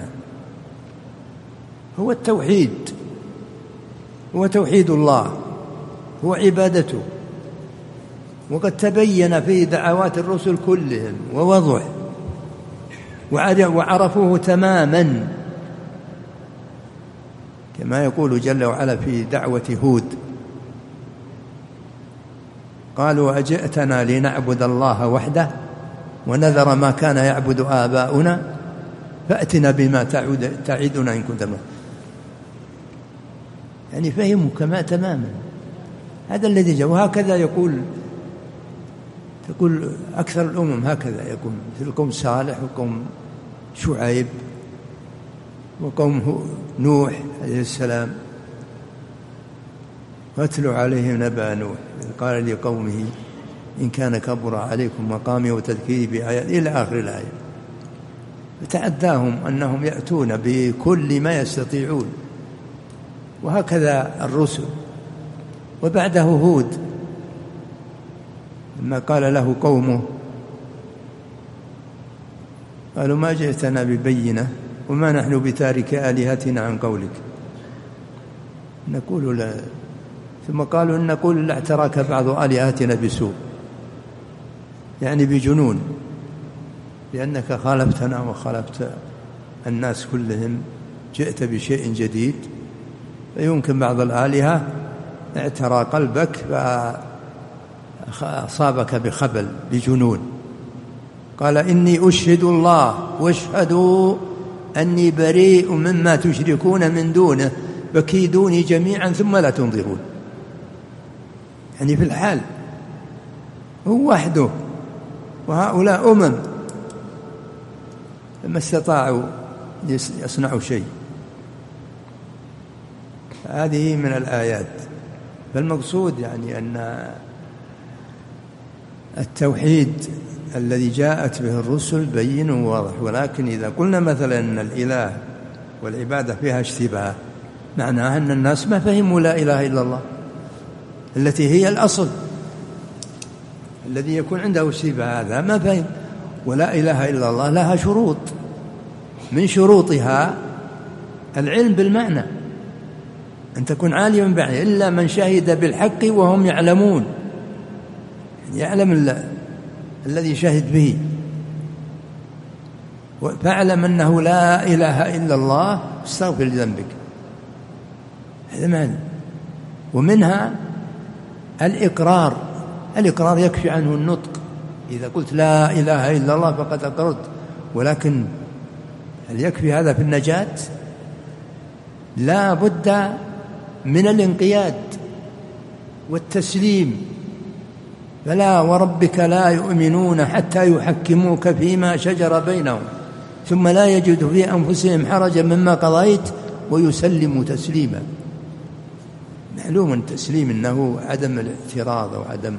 هو التوحيد، هو توحيد الله، هو عبادته، وقد تبين في دعوات الرسل كلهم ووضح وعرفوه تماما، كما يقول جل وعلا في دعوة هود قالوا أجئتنا لنعبد الله وحده ونذر ما كان يعبد آباؤنا فأتنا بما تعدنا إن كنت مؤمنا. يعني فهموا كما تماما، هذا الذي جاء. وهكذا يقول تقول أكثر الأمم هكذا يقول، مثل قوم صالح وقوم شعيب وقوم نوح عليه السلام، واتلوا عليهم نبأ نوح قال لقومه إن كان كبر عليكم مقامي وتذكيري بآيات إلى آخر الآية. فتعداهم أنهم يأتون بكل ما يستطيعون، وهكذا الرسل. وبعده هود لما قال له قومه قالوا ما جئتنا ببينة وما نحن بتارك آلهتنا عن قولك نقول لا، ثم قالوا إن نقول لا اعتراك بعض آلهتنا بسوء، يعني بجنون، لأنك خالفتنا وخالفت الناس كلهم، جئت بشيء جديد، فيمكن بعض الآلهة اعترى قلبك فأصابك بخبل بجنون. قال إني أشهد الله واشهدوا أني بريء مما تشركون من دونه فكيدوني جميعا ثم لا تنظرون. يعني في الحال هو وحده، وهؤلاء أمم ما استطاعوا يصنعوا شيء. هذه من الآيات. فالمقصود يعني أن التوحيد الذي جاءت به الرسل بين وواضح، ولكن إذا قلنا مثلا أن الإله والعبادة فيها اشتباه، معناها أن الناس ما فهموا لا إله إلا الله التي هي الأصل. الذي يكون عنده اشتباه هذا ما فهم. ولا إله إلا الله لها شروط، من شروطها العلم بالمعنى، أن تكون عالما بالمعنى، إلا من شهد بالحق وهم يعلمون، يعلم الذي شهد به. فاعلم أنه لا إله إلا الله استغفر لذنبك، هذا معنى. ومنها الإقرار، الإقرار يكفي عنه النطق، إذا قلت لا إله إلا الله فقد أقررت، ولكن هل يكفي هذا في النجاة؟ لا بد من الانقياد والتسليم. فلا وربك لا يؤمنون حتى يحكموك فيما شجر بينهم ثم لا يجدوا في أنفسهم حرجا مما قضيت ويسلموا تسليما. معلوم التسليم أنه عدم الاعتراض أو عدم.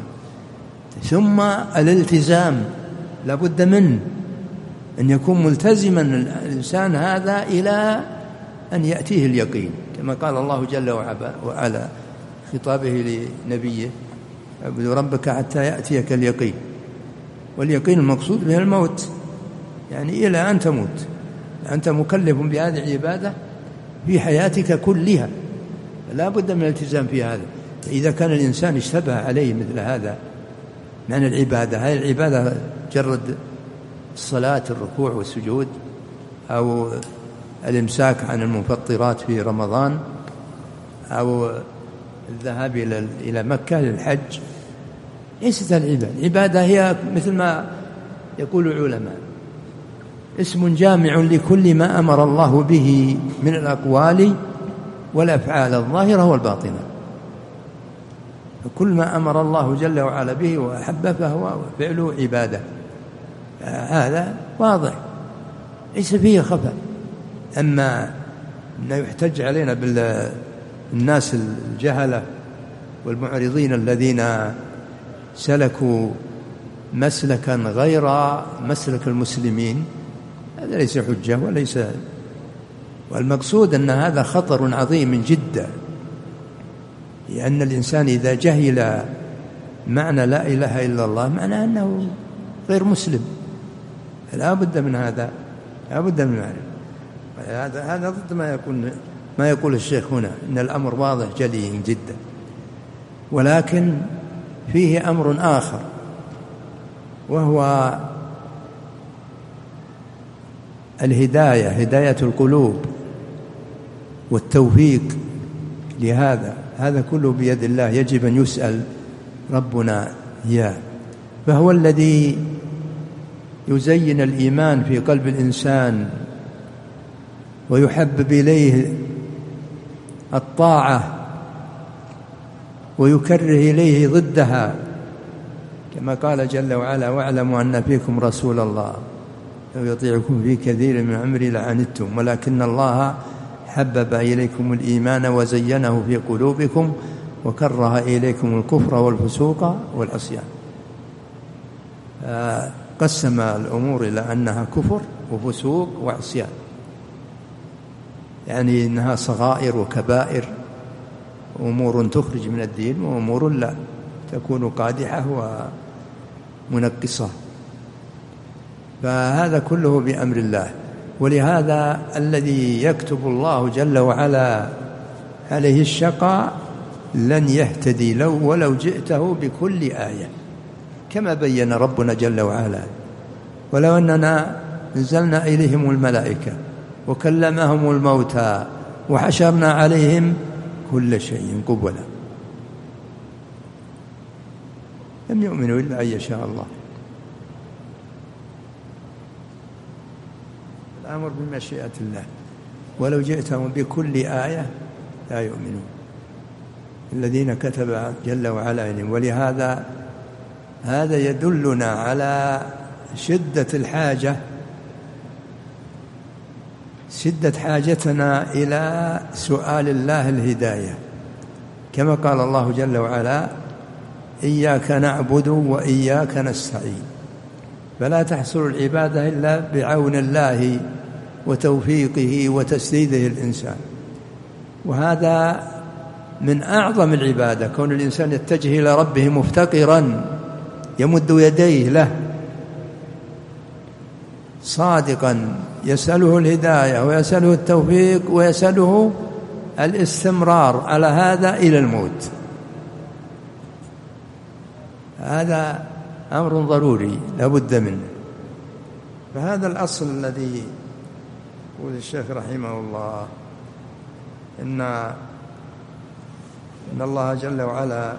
ثم الالتزام لا بد منه، أن يكون ملتزما الإنسان هذا إلى أن يأتيه اليقين، كما قال الله جل وعلا خطابه لنبيه اعبد ربك حتى يأتيك اليقين. واليقين المقصود به الموت، يعني إلى أن تموت أنت مكلف بهذه العبادة في حياتك كلها، لا بد من الالتزام في هذا. إذا كان الإنسان اشتبه عليه مثل هذا معنى العبادة، هذه العبادة جرد الصلاة الركوع والسجود أو الإمساك عن المفطرات في رمضان أو الذهاب إلى مكة للحج، ليست العبادة. العبادة هي مثل ما يقول العلماء اسم جامع لكل ما أمر الله به من الأقوال والأفعال الظاهرة والباطنة. فكل ما أمر الله جل وعلا به وأحب فهو فعله عبادة، هذا واضح ليس فيه خفاء. أما أنه يحتج علينا بالناس الجهلة والمعرضين الذين سلكوا مسلكا غير مسلك المسلمين، هذا ليس حجة وليس. والمقصود أن هذا خطر عظيم جدا، لأن الإنسان إذا جهل معنى لا إله إلا الله معنى أنه غير مسلم. لا بد من هذا، لا بد من معرفة هذا. هذا ضد ما يكون ما يقول الشيخ هنا، إن الأمر واضح جلي جدا. ولكن فيه أمر آخر، وهو الهداية، هداية القلوب والتوفيق لهذا. هذا كله بيد الله، يجب أن يسأل ربنا إياه. فهو الذي يزين الإيمان في قلب الإنسان ويحبب إليه الطاعة ويكره إليه ضدها، كما قال جل وعلا واعلموا أن فيكم رسول الله لو يطيعكم في كثير من أمري لعنتم ولكن الله حبب إليكم الإيمان وزينه في قلوبكم وكره إليكم الكفر والفسوق والعصيان. قسم الأمور إلى أنها كفر وفسوق وعصيان، يعني إنها صغائر وكبائر، أمور تخرج من الدين وأمور لا تكون قادحة ومنقصة. فهذا كله بأمر الله. ولهذا الذي يكتب الله جل وعلا عليه الشقاء لن يهتدي لو ولو جئته بكل آية، كما بين ربنا جل وعلا ولو أننا نزلنا إليهم الملائكة وكلمهم الموتى وحشرنا عليهم كل شيء قبلا لم يؤمنوا إلا أن يشاء الله. الأمر بمشيئة الله، ولو جئتهم بكل آية لا يؤمنون الذين كتب جل وعلا إليهم. ولهذا هذا يدلنا على شدة الحاجة، شدة حاجتنا إلى سؤال الله الهداية، كما قال الله جل وعلا إياك نعبد وإياك نستعين. فلا تحصل العبادة إلا بعون الله وتوفيقه وتسديده الإنسان. وهذا من أعظم العبادة، كون الإنسان يتجه إلى ربه مفتقرا يمد يديه له صادقا يسأله الهداية ويسأله التوفيق ويسأله الاستمرار على هذا إلى الموت. هذا أمر ضروري لا بد منه. فهذا الأصل الذي يقول الشيخ رحمه الله إن إن الله جل وعلا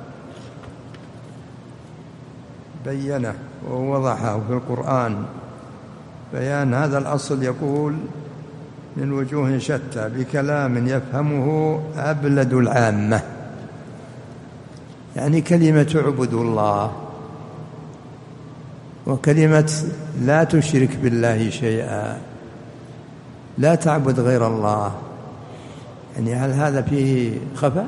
بينه ووضحه في القرآن بيان هذا الأصل، يقول من وجوه شتى بكلام يفهمه أبلد العامة، يعني كلمة اعبدوا الله وكلمة لا تشرك بالله شيئا، لا تعبد غير الله، يعني هل هذا فيه خفاء؟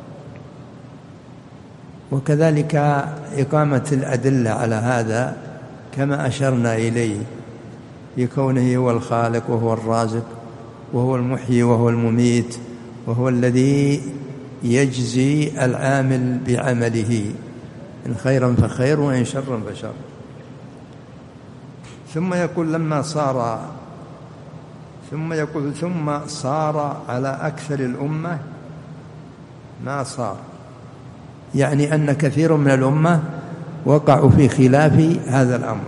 وكذلك إقامة الأدلة على هذا كما أشرنا إليه في كونه هو الخالق وهو الرازق وهو المحيي وهو المميت وهو الذي يجزي العامل بعمله إن خيرا فخير وإن شرا فشر. ثم يقول لما صار ثم يقول ثم صار على أكثر الأمة ما صار، يعني أن كثير من الأمة وقعوا في خلاف هذا الأمر.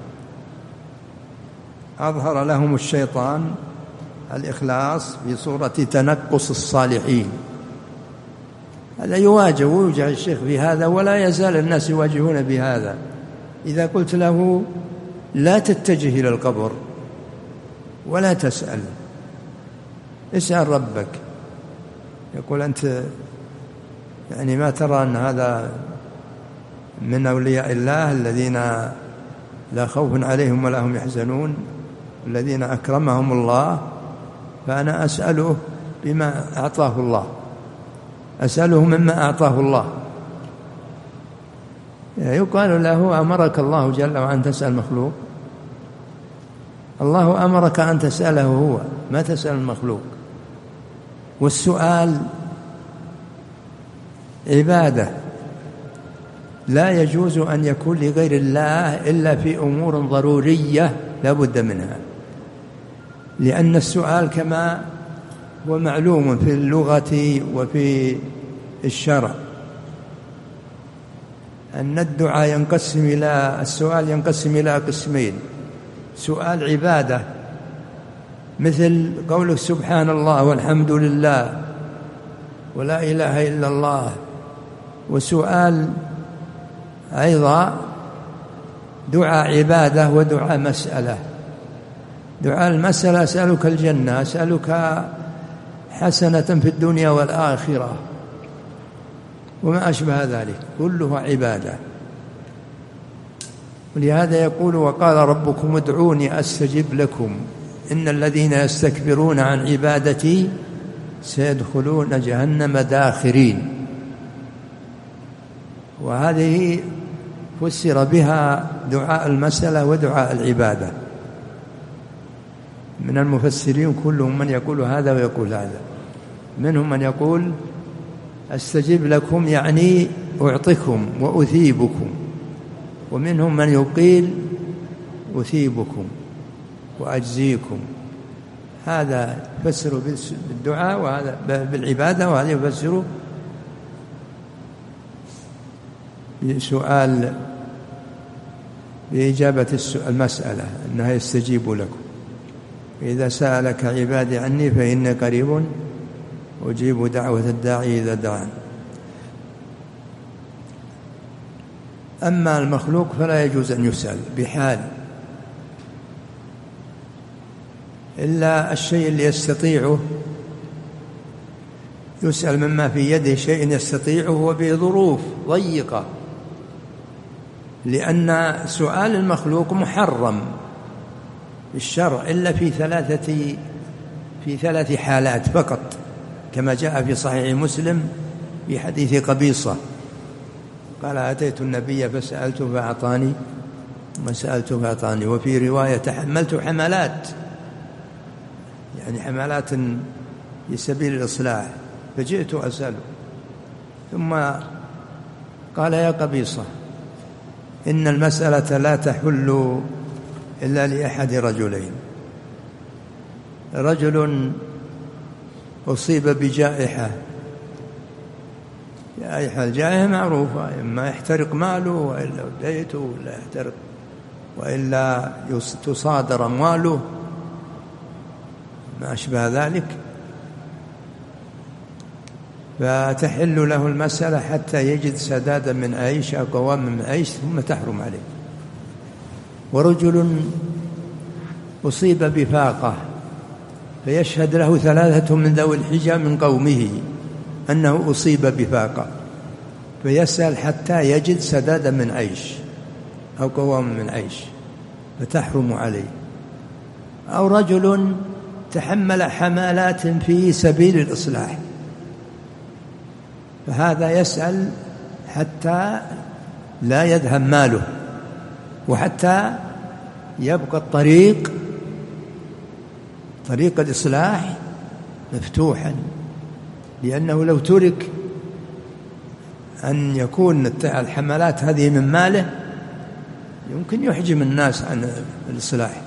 أظهر لهم الشيطان الإخلاص بصورة تنقص الصالحين، هذا يواجه ويوجه الشيخ في هذا، ولا يزال الناس يواجهون بهذا. إذا قلت له لا تتجه إلى القبر ولا تسأل، اسأل ربك، يقول أنت يعني ما ترى أن هذا من أولياء الله الذين لا خوف عليهم ولا هم يحزنون، الذين أكرمهم الله، فأنا أسأله بما أعطاه الله، أسأله مما أعطاه الله. يقال له أمرك الله جل وعلا أن تسأل مخلوق؟ الله أمرك أن تسأله هو، ما تسأل المخلوق. والسؤال عبادة لا يجوز أن يكون لغير الله إلا في أمور ضرورية لا بد منها، لأن السؤال كما هو معلوم في اللغة وفي الشرع أن الدعاء ينقسم إلى السؤال ينقسم إلى قسمين: سؤال عبادة مثل قولك سبحان الله والحمد لله ولا إله إلا الله، وسؤال أيضا دعاء عبادة ودعاء مسألة. دعاء المسألة أسألك الجنة، أسألك حسنة في الدنيا والآخرة وما أشبه ذلك، كلها عبادة. ولهذا يقول وقال ربكم ادعوني أستجب لكم إن الذين يستكبرون عن عبادتي سيدخلون جهنم داخرين. وهذه فسر بها دعاء المسألة ودعاء العبادة، من المفسرين كلهم من يقول هذا ويقول هذا، منهم من يقول أستجب لكم يعني أعطيكم وأثيبكم، ومنهم من يقيل أثيبكم وأجزيكم. هذا يفسر بالدعاء وهذا بالعبادة، وهذا يفسر بسؤال بإجابة المسألة أنها يستجيب لكم. إذا سألك عبادي عني فإني قريب أجيب دعوة الداعي إذا دعان. أما المخلوق فلا يجوز أن يسأل بحال، إلا الشيء اللي يستطيعه يسأل مما في يده شيء يستطيعه وبظروف ضيقة، لأن سؤال المخلوق محرم بالشرع إلا في ثلاثة في ثلاث حالات فقط، كما جاء في صحيح مسلم في حديث قبيصة قال أتيت النبي فسألته فأعطاني وما سألته فأعطاني، وفي رواية تحملت حملات يعني حملات في سبيل الإصلاح فجئت أسأله، ثم قال يا قبيصة إن المسألة لا تحل إلا لأحد رجلين، رجل أصيب بجائحة، جائحة الجائحة معروفة، إما يحترق ماله وإلا بيته ولا يحترق وإلا تصادر أمواله ما أشبه ذلك، فتحل له المسألة حتى يجد سدادا من عيش أو قواما من عيش ثم تحرم عليه. ورجل أصيب بفاقة فيشهد له ثلاثة من ذوي الحجة من قومه أنه أصيب بفاقة، فيسأل حتى يجد سدادا من عيش أو قواما من عيش فتحرم عليه. أو رجل تحمل حمالات في سبيل الإصلاح، فهذا يسأل حتى لا يذهب ماله وحتى يبقى الطريق طريق الإصلاح مفتوحا، لأنه لو ترك أن يكون الحملات هذه من ماله يمكن يحجم الناس عن الإصلاح،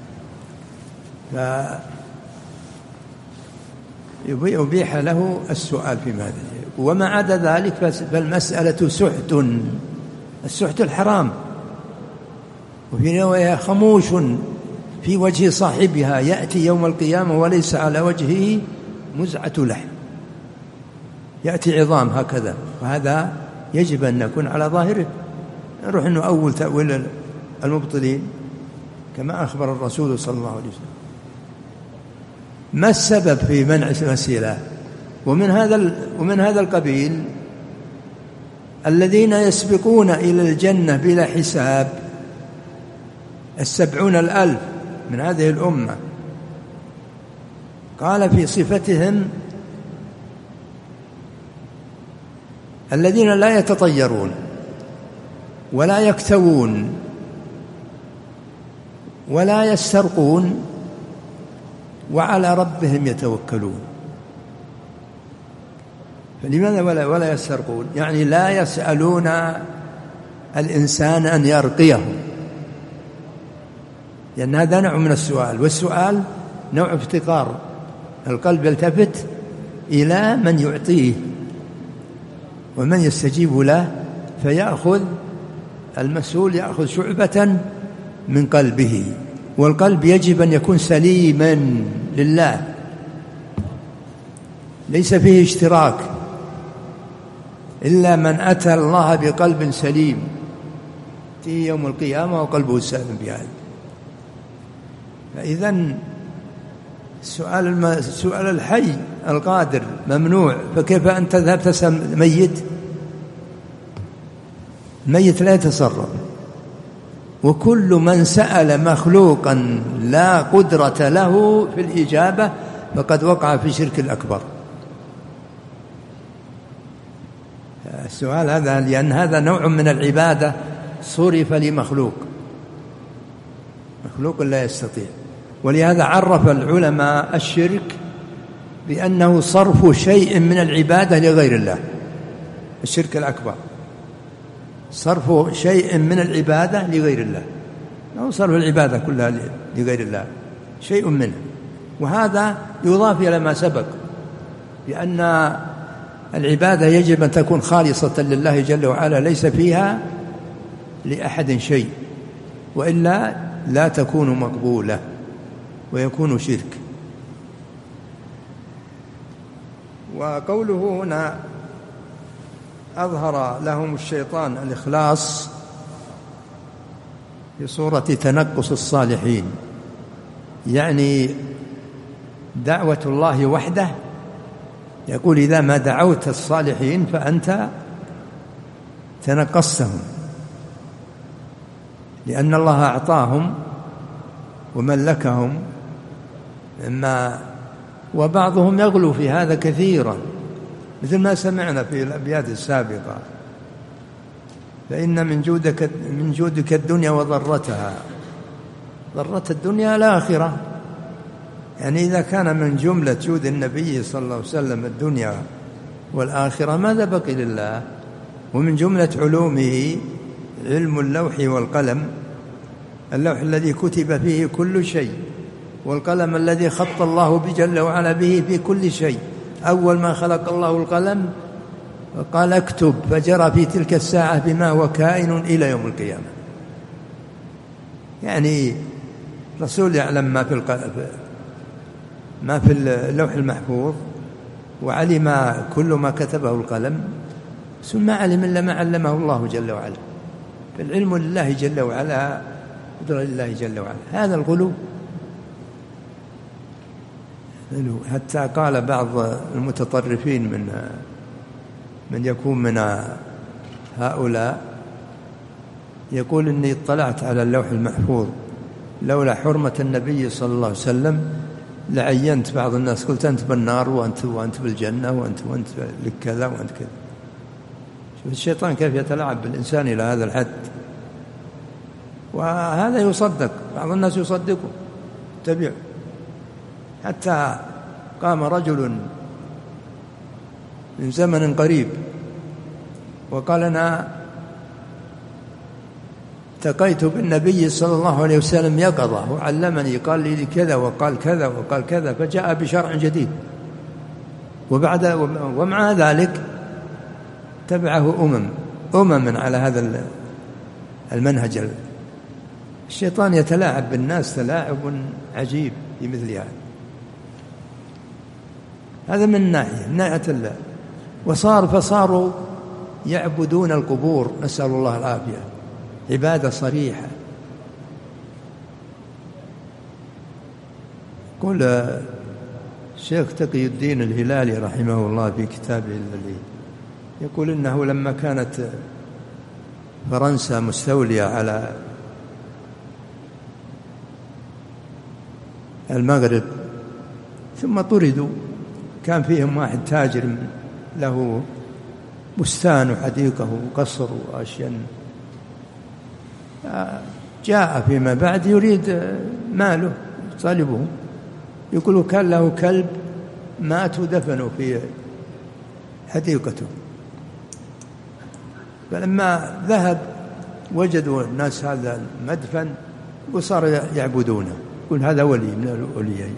فيبيح له السؤال في هذا. وما عدا ذلك فالمسألة سحت، السحت الحرام، وفي رواية خموش في وجه صاحبها يأتي يوم القيامة وليس على وجهه مزعة لحم، يأتي عظام هكذا، وهذا يجب أن نكون على ظاهره. نروح أنه أول تأويل المبطلين كما أخبر الرسول صلى الله عليه وسلم. ما السبب في منع المسيلة؟ ومن هذا ومن هذا القبيل الذين يسبقون إلى الجنة بلا حساب، السبعون الألف من هذه الأمة، قال في صفتهم الذين لا يتطيرون ولا يكتوون ولا يسترقون وعلى ربهم يتوكلون. فلماذا ولا, ولا يسترقون؟ يعني لا يسألون الإنسان أن يرقيهم، لأن هذا نوع من السؤال، والسؤال نوع افتقار، القلب يلتفت إلى من يعطيه ومن يستجيب له، فيأخذ المسؤول يأخذ شعبة من قلبه، والقلب يجب أن يكون سليما لله ليس فيه اشتراك، إلا من أتى الله بقلب سليم في يوم القيامة وقلبه سالم بهذا. فإذن السؤال السؤال الحي القادر ممنوع، فكيف أن تذهب تسأل ميت؟ الميت لا يتصرف. وكل من سأل مخلوقا لا قدرة له في الإجابة فقد وقع في شرك الأكبر. السؤال هذا لأن هذا نوع من العبادة صرف لمخلوق، مخلوق لا يستطيع. ولهذا عرف العلماء الشرك بأنه صرف شيء من العبادة لغير الله. الشرك الأكبر صرف شيء من العبادة لغير الله، أو صرف العبادة كلها لغير الله شيء منه، وهذا يضاف إلى ما سبق بأن العبادة يجب أن تكون خالصة لله جل وعلا ليس فيها لأحد شيء، وإلا لا تكون مقبولة ويكون شرك. وقوله هنا أظهر لهم الشيطان الإخلاص في صورة تنقص الصالحين، يعني دعوة الله وحده. يقول إذا ما دعوت الصالحين فأنت تنقصتهم، لأن الله أعطاهم وملكهم إما، وبعضهم يغلو في هذا كثيرا، مثل ما سمعنا في الأبيات السابقة: فإن من جودك من جودك الدنيا وضرتها، ضرت الدنيا الآخرة. يعني إذا كان من جملة جود النبي صلى الله عليه وسلم الدنيا والآخرة ماذا بقي لله؟ ومن جملة علومه علم اللوح والقلم، اللوح الذي كتب فيه كل شيء والقلم الذي خط الله بجل وعلا به في كل شيء. أول ما خلق الله القلم قال اكتب، فجرى في تلك الساعة بما هو كائن إلى يوم القيامة. يعني الرسول يعلم ما في ما في اللوح المحفوظ، وعلم كل ما كتبه القلم، ثم ما علم إلا ما علمه الله جل وعلا. فالعلم لله جل وعلا، قدرة لله جل وعلا. هذا الغلو، حتى قال بعض المتطرفين من من يكون من هؤلاء، يقول إني اطلعت على اللوح المحفوظ لولا حرمة النبي صلى الله عليه وسلم لعينت بعض الناس، قلت أنت بالنار وأنت وأنت بالجنة وأنت وأنت لك كذا وأنت كذا. شوف الشيطان كيف يتلاعب بالإنسان إلى هذا الحد. وهذا يصدق، بعض الناس يصدقه تبع. حتى قام رجل من زمن قريب وقال أنا التقيت بالنبي صلى الله عليه وسلم يقظة وعلمني، قال لي كذا وقال كذا وقال كذا، فجاء بشرع جديد. وبعد ومع ذلك تبعه أمم أمم على هذا المنهج. الشيطان يتلاعب بالناس تلاعب عجيب في مثل هذا. هذا من ناحية من ناحية الله. وصار فصاروا يعبدون القبور، نسأل الله العافية، عبادة صريحة. يقول الشيخ تقي الدين الهلالي رحمه الله في كتابه الذي يقول إنه لما كانت فرنسا مستولية على المغرب ثم طردوا، كان فيهم واحد تاجر له بستان وحديقة وقصر وأشياء، جاء فيما بعد يريد ماله طالبه، يقول كان له كلب مات ودفنوا في حديقته. فلما ذهب وجدوا الناس هذا المدفن وصار يعبدونه، يقول هذا ولي من الأولياء.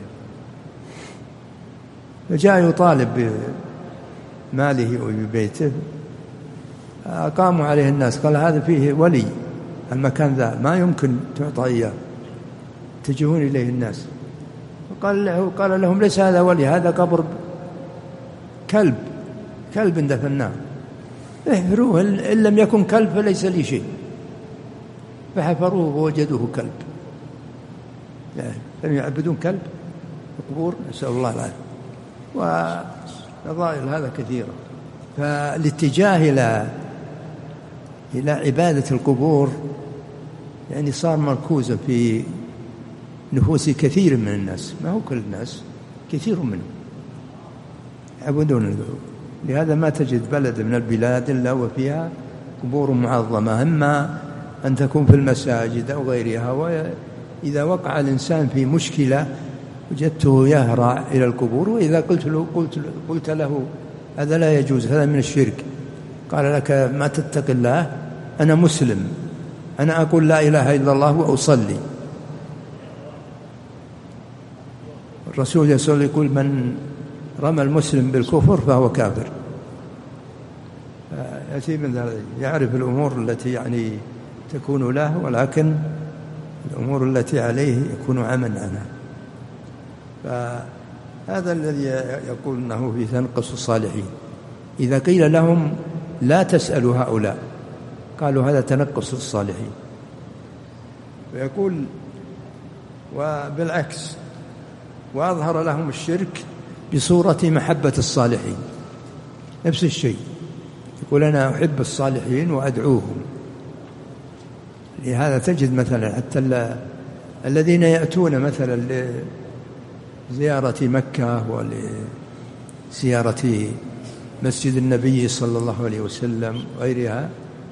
فجاء يطالب بماله وببيته، قاموا عليه الناس، قال هذا فيه ولي، المكان ذا ما يمكن تعطى إياه، تجهون إليه الناس. قال له قال لهم ليس هذا ولي، هذا قبر كلب، كلب دفناه، احفروه، إن لم يكن كلب فليس لي شيء. فحفروه ووجدوه كلب. لم يعبدون كلب القبور، نسأل الله العافية. ونظائر هذا كثيرة. فالاتجاه إلى إلى عبادة القبور يعني صار مركوزا في نفوس كثير من الناس، ما هو كل الناس، كثير منهم يعبدون القبور. لهذا ما تجد بلد من البلاد إلا وفيها قبور معظمة، إما أن تكون في المساجد أو غيرها. وإذا وقع الإنسان في مشكلة وجدته يهرع إلى القبور، وإذا قلت له, قلت, قلت له هذا لا يجوز، هذا من الشرك، قال لك ما تتق الله، أنا مسلم، أنا أقول لا إله إلا الله وأصلي. الرسول يسأل يقول من رمى المسلم بالكفر فهو كافر. يأتي من ذلك يعرف الأمور التي يعني تكون له، ولكن الأمور التي عليه يكون عمى عنها. فهذا الذي يقول أنه في تنقص الصالحين. إذا قيل لهم لا تسألوا هؤلاء قالوا هذا تنقص الصالحين. ويقول وبالعكس، وأظهر لهم الشرك بصورة محبة الصالحين، نفس الشيء، يقول أنا أحب الصالحين وأدعوهم. لهذا تجد مثلا حتى الذين يأتون مثلا لزيارة مكة ولزيارة مسجد النبي صلى الله عليه وسلم وغيرها،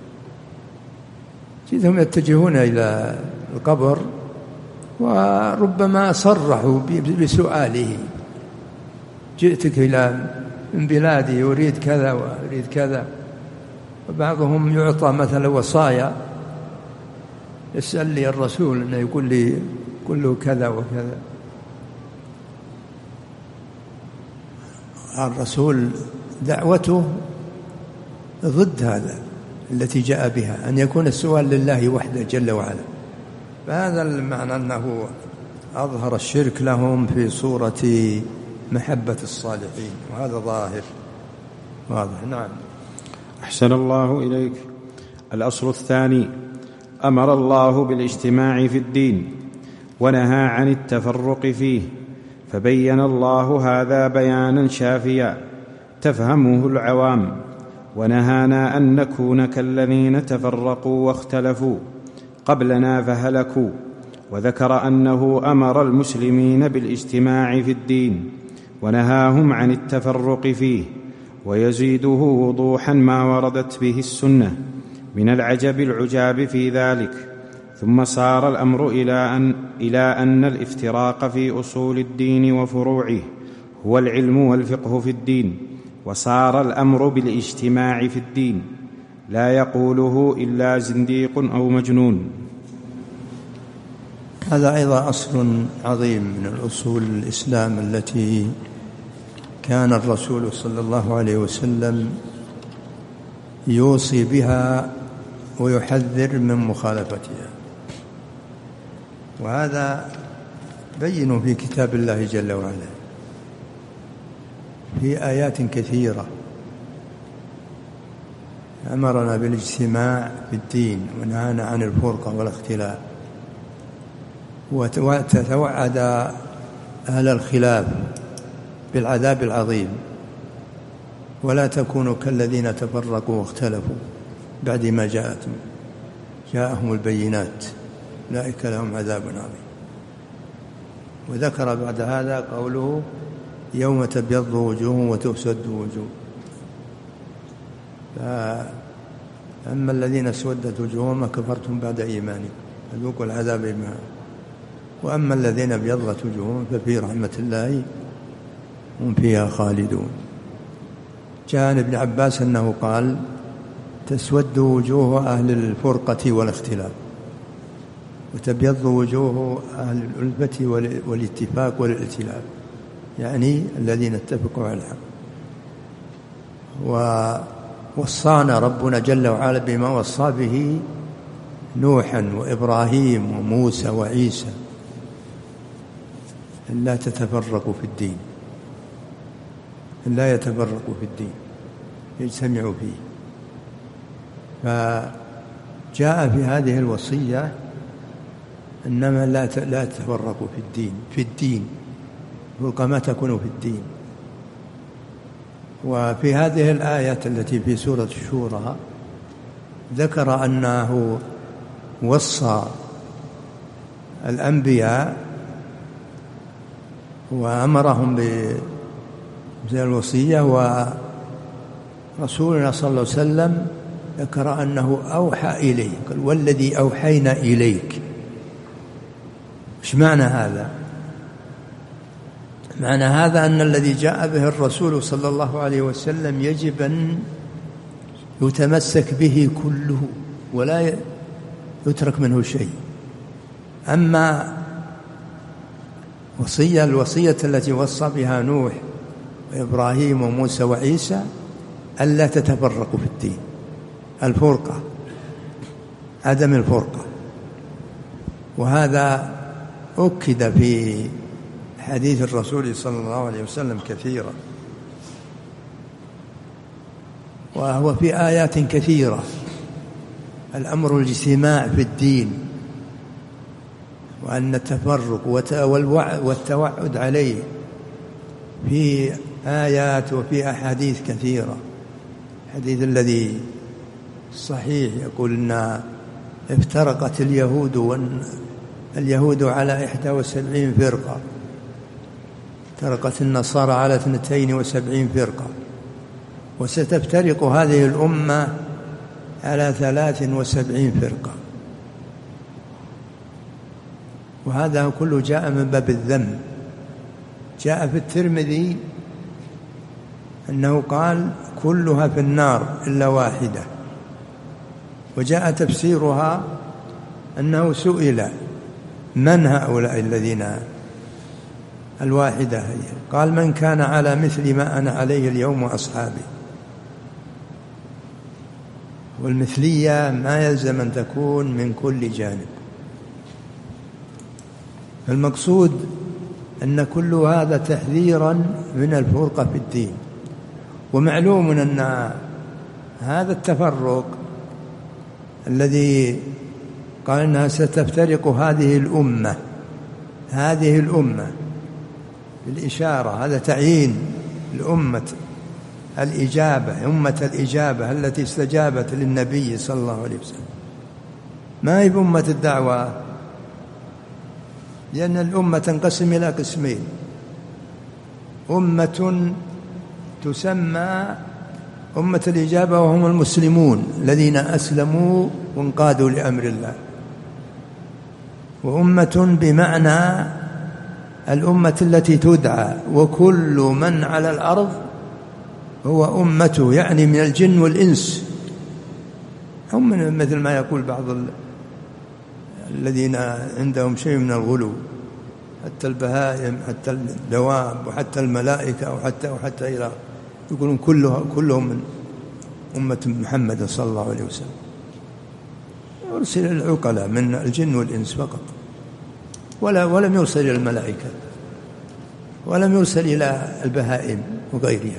تجدهم يتجهون إلى القبر وربما صرحوا بسؤاله، جئتك إلى من بلادي يريد كذا ويريد كذا. وبعضهم يعطى مثلا وصايا، يسأل لي الرسول أنه يقول لي كله كذا وكذا، الرسول دعوته ضد هذا التي جاء بها، أن يكون السؤال لله وحده جل وعلا. فهذا المعنى أنه أظهر الشرك لهم في صورة محبة الصالحين، وهذا ظاهر واضح. نعم. أحسن الله إليك. الأصل الثاني: أمر الله بالاجتماع في الدين ونهى عن التفرق فيه، فبين الله هذا بيانا شافيا تفهمه العوام، ونهانا أن نكون كالذين تفرقوا واختلفوا قبلنا فهلكوا، وذكر أنه أمر المسلمين بالاجتماع في الدين ونهاهم عن التفرق فيه، ويزيده وضوحا ما وردت به السنة من العجب العجاب في ذلك. ثم صار الأمر إلى أن, إلى أن الافتراق في أصول الدين وفروعه هو العلم والفقه في الدين، وصار الأمر بالاجتماع في الدين لا يقوله إلا زنديق أو مجنون. هذا أيضا أصل عظيم من الأصول الإسلام التي كان الرسول صلى الله عليه وسلم يوصي بها ويحذر من مخالفتها، وهذا بين في كتاب الله جل وعلا في آيات كثيرة. أمرنا بالاجتماع في الدين ونهانا عن الفرقة والاختلاف، وتوعد أهل الخلاف بالعذاب العظيم: ولا تكونوا كالذين تفرقوا واختلفوا بعد ما جاءتهم جاءهم البينات أولئك لهم عذاب عظيم. وذكر بعد هذا قوله: يوم تبيض وجوه وتسود وجوه. فأما الذين اسودت وجوههم كفرتم بعد إيمانكم فذوقوا العذاب بما، وأما الذين ابيضت وجوههم ففي رحمة الله هم فيها خالدون. جاء عن ابن عباس أنه قال: تسود وجوه أهل الفرقة والاختلاف، وتبيض وجوه أهل الألفة والاتفاق والائتلاف، يعني الذين اتفقوا على الحق. ووصانا ربنا جل وعلا بما وصى به نوحا وإبراهيم وموسى وعيسى: أن لا تتفرقوا في الدين، أن لا يتفرقوا في الدين، يجتمعوا فيه. فجاء في هذه الوصية إنما لا لا تتفرقوا في الدين، في الدين فرقة ما تكون في الدين. وفي هذه الآية التي في سورة الشورى ذكر أنه وصى الأنبياء وأمرهم بالوصية، ورسولنا صلى الله عليه وسلم ذكر أنه أوحى إليه، قال: والذي أوحينا إليك. إيش معنى هذا؟ معنى هذا أن الذي جاء به الرسول صلى الله عليه وسلم يجب أن يتمسك به كله ولا يترك منه شيء. أما وصية الوصية التي وصى بها نوح وإبراهيم وموسى وعيسى ألا تتفرقوا في الدين، الفرقة، عدم الفرقة. وهذا أكد في حديث الرسول صلى الله عليه وسلم كثيرا، وهو في آيات كثيرة. الأمر الاجتماع في الدين، وأن التفرق والتوعد عليه في آيات وفي أحاديث كثيرة. الحديث الذي صحيح يقول أن افترقت اليهود اليهود على إحدى وسبعين فرقة، افترقت النصارى على اثنتين وسبعين فرقة، وستفترق هذه الأمة على ثلاث وسبعين فرقة. وهذا كله جاء من باب الذم. جاء في الترمذي أنه قال: كلها في النار إلا واحدة. وجاء تفسيرها أنه سئل: من هؤلاء الذين الواحدة هي. قال من كان على مثل ما أنا عليه اليوم وأصحابي. والمثلية ما يلزم أن تكون من كل جانب. المقصود أن كل هذا تحذيرا من الفرقة في الدين. ومعلوم أن هذا التفرق الذي قال أنها ستفترق هذه الأمة هذه الأمة بالإشارة، هذا تعيين الأمة الإجابة، أمة الإجابة التي استجابت للنبي صلى الله عليه وسلم، ما هي أمة الدعوة، لأن الأمة تنقسم إلى قسمين: أمة تسمى أمة الإجابة وهم المسلمون الذين أسلموا وانقادوا لأمر الله، وأمة بمعنى الأمة التي تدعى، وكل من على الأرض هو أمته، يعني من الجن والإنس. هم من مثل ما يقول بعض الذين عندهم شيء من الغلو، حتى البهائم حتى الدواب وحتى الملائكة وحتى وحتى إلى يقولون كلهم كلهم من أمة محمد صلى الله عليه وسلم. أرسل العقلاء من الجن والإنس فقط، ولا ولم يرسل إلى الملائكة ولم يرسل إلى البهائم وغيرها.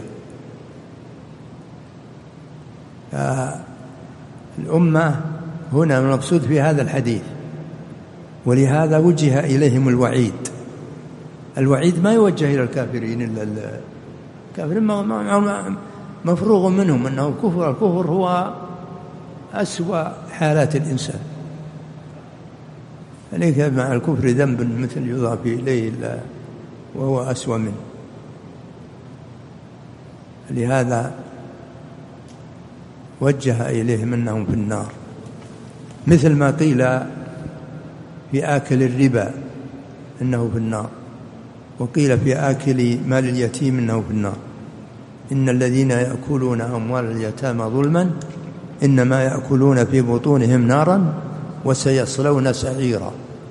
الأمة هنا المقصود في هذا الحديث، ولهذا وجه إليهم الوعيد. الوعيد ما يوجه إلى الكافرين إلا الكافرين مفروغ منهم أنه الكفر الكفر هو أسوأ حالات الإنسان، ليس مع الكفر ذنب مثل يضاف إليه إلا وهو أسوأ منه. لهذا وجه إليهم أنهم في النار، مثل ما قيل في آكل الربا إنه في النار، وقيل في آكل مال اليتيم إنه في النار. إن الذين يأكلون أموال اليتامى ظلما إنما يأكلون في بطونهم نارا وسيصلون سعيرا.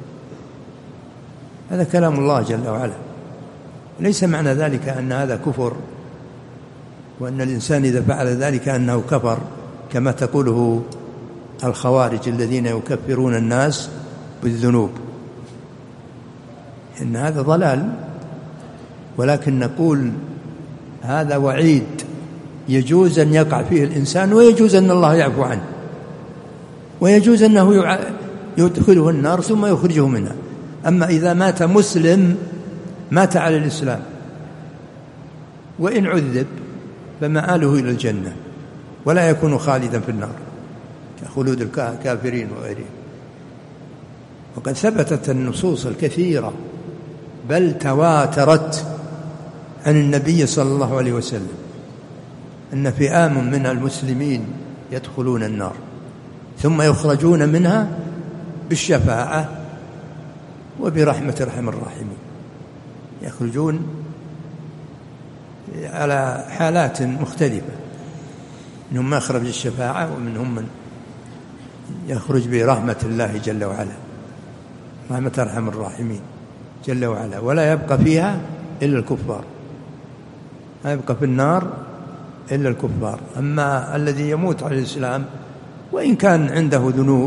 هذا كلام الله جل وعلا. ليس معنى ذلك أن هذا كفر، وأن الإنسان إذا فعل ذلك أنه كفر كما تقوله الخوارج الذين يكفرون الناس بالذنوب، إن هذا ضلال. ولكن نقول هذا وعيد يجوز أن يقع فيه الإنسان، ويجوز أن الله يعفو عنه، ويجوز أنه يدخله النار ثم يخرجه منها. أما إذا مات مسلم مات على الإسلام وإن عذب فمآله إلى الجنة ولا يكون خالدا في النار كخلود الكافرين وغيرهم. وقد ثبتت النصوص الكثيرة بل تواترت عن النبي صلى الله عليه وسلم أن فئام من المسلمين يدخلون النار ثم يخرجون منها بالشفاعة وبرحمة أرحم الراحمين. يخرجون على حالات مختلفة، منهم من يخرج الشفاعة ومنهم من يخرج برحمة الله جل وعلا، رحمة أرحم الراحمين جل وعلا، ولا يبقى فيها إلا الكفار، لا يبقى في النار إلا الكفار. أما الذي يموت على الإسلام وإن كان عنده ذنوب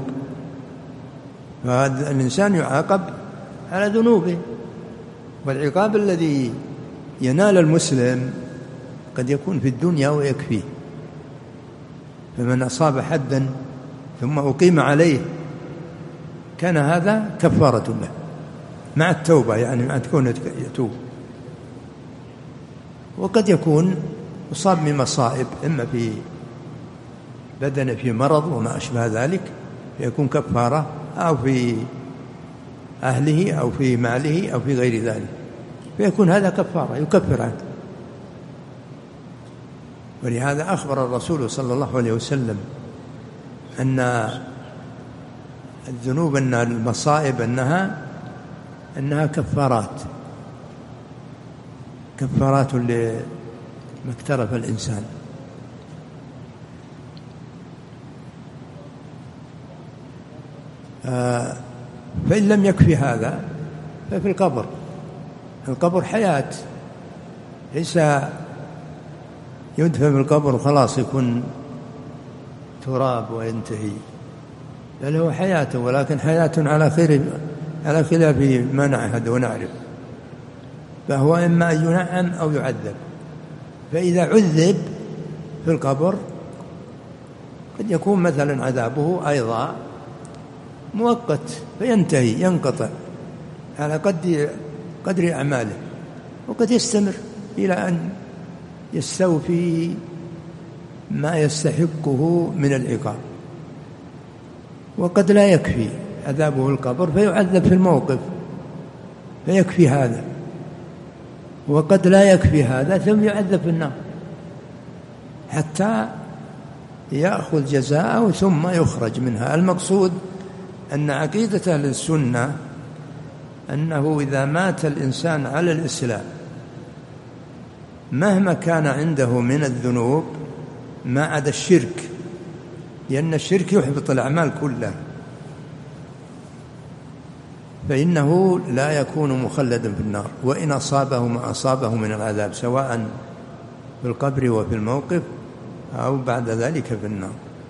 فهذا الإنسان يعاقب على ذنوبه، والعقاب الذي ينال المسلم قد يكون في الدنيا ويكفيه. فمن أصاب حدا ثم أقيم عليه كان هذا كفارة له مع التوبة، يعني مع تكون يتوب. وقد يكون أصاب من مصائب، إما في بدنه في مرض وما أشبه ذلك فيكون كفارة، أو في أهله أو في ماله أو في غير ذلك فيكون هذا كفارة يكفر عنه. ولهذا أخبر الرسول صلى الله عليه وسلم أن الذنوب، أن المصائب أنها أنها كفارات كفارات لما اقترف الإنسان. آه فإن لم يكفي هذا ففي القبر القبر حياة، ليس يدفن في القبر وخلاص يكون تراب وينتهي، بل هو حياة، ولكن حياة على خير على خلاف ما نعهد ونعرف، فهو إما أن ينعم أو يعذب. فإذا عذب في القبر قد يكون مثلا عذابه أيضا مؤقت فينتهي ينقطع على قدر قدر أعماله، وقد يستمر إلى أن يستوفي ما يستحقه من العقاب، وقد لا يكفي عذابه القبر فيعذب في الموقف فيكفي هذا، وقد لا يكفي هذا ثم يعذب في النار حتى يأخذ جزاءه ثم يخرج منها. المقصود أن عقيدة أهل السنة أنه إذا مات الإنسان على الإسلام مهما كان عنده من الذنوب ما عدا الشرك، لأن الشرك يحبط الأعمال كلها، فإنه لا يكون مخلدا في النار وإن أصابه ما أصابه من العذاب سواء في القبر وفي الموقف أو بعد ذلك في النار.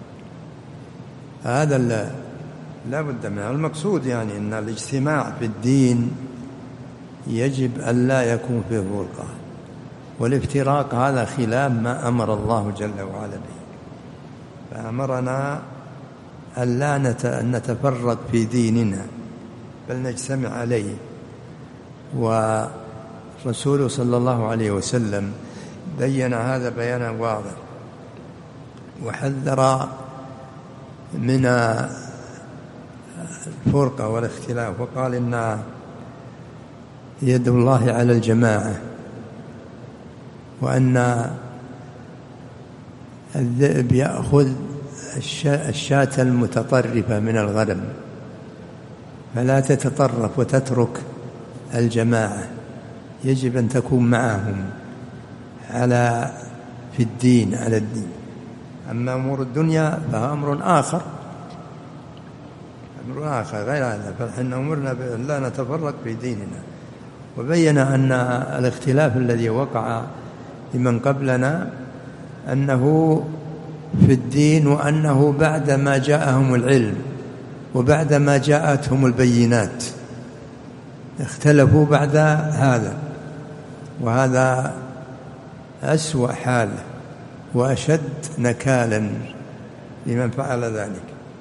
هذا لا بد منه. المقصود يعني أن الاجتماع في الدين يجب أن لا يكون فيه فرقة، والافتراق هذا خلاف ما أمر الله جل وعلا به، فأمرنا أن لا نتفرق في ديننا بل نجتمع عليه. والرسول صلى الله عليه وسلم بين هذا بيانا واضح وحذر من الفرقة والاختلاف، وقال إن يد الله على الجماعة، وأن الذئب يأخذ الشاة المتطرفة من الغنم، فلا تتطرف وتترك الجماعة، يجب أن تكون معهم على في الدين على الدين. أما أمور الدنيا فهو أمر آخر أمر آخر غير هذا، فنحن أمرنا بأن لا نتفرق في ديننا. وبين أن الاختلاف الذي وقع لمن قبلنا أنه في الدين، وأنه بعدما جاءهم العلم وبعدما جاءتهم البينات اختلفوا بعد هذا، وهذا أسوأ حال وأشد نكالا لمن فعل ذلك.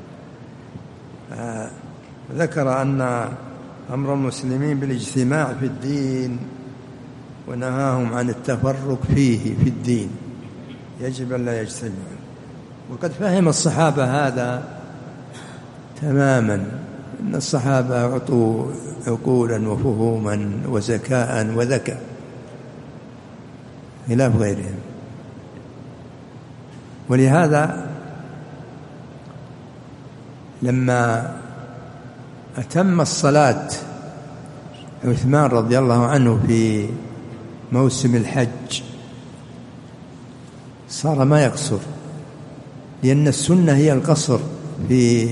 ذكر أن أمر المسلمين بالاجتماع في الدين ونهاهم عن التفرق فيه في الدين، يجب أن لا يجتمعوا. وقد فهم الصحابة هذا تماما، إن الصحابة أعطوا عقولا وفهوما وذكاء وذكاء خلاف غيرهم. ولهذا لما أتم الصلاة عثمان رضي الله عنه في موسم الحج صار ما يقصر، لأن السنة هي القصر في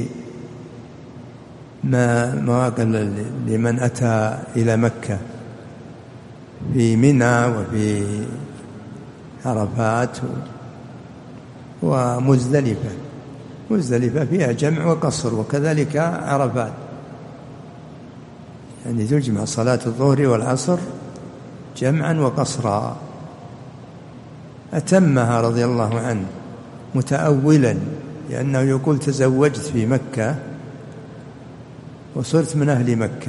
ما مواقع لمن أتى إلى مكة في منى وفي عرفات ومزدلفة. مزدلفة فيها جمع وقصر، وكذلك عرفات، يعني تجمع صلاة الظهر والعصر جمعا وقصرا. أتمها رضي الله عنه متأولا، لأنه يقول تزوجت في مكة وصرت من أهل مكة،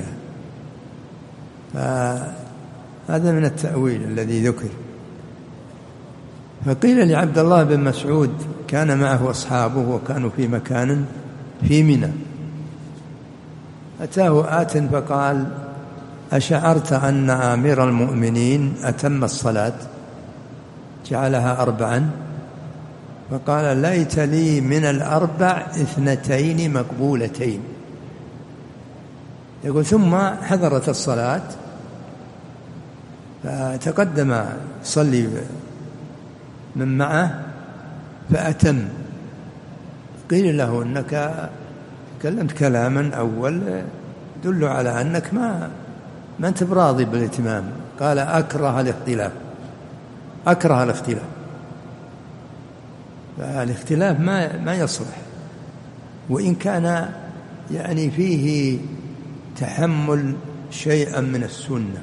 فهذا من التأويل الذي ذكر. فقيل لعبد الله بن مسعود كان معه أصحابه وكانوا في مكان في منى، أتاه آت فقال أشعرت أن أمير المؤمنين أتم الصلاة جعلها أربعا؟ فقال ليت لي من الأربع اثنتين مقبولتين. يقول ثم حضرت الصلاة فتقدم صلي من معه فأتم. قيل له أنك تكلمت كلاما أول يدل على أنك ما ما أنت براضي بالائتمام. قال أكره الاختلاف، أكره الاختلاف. فالاختلاف ما ما يصلح، وإن كان يعني فيه تحمل شيئا من السنة.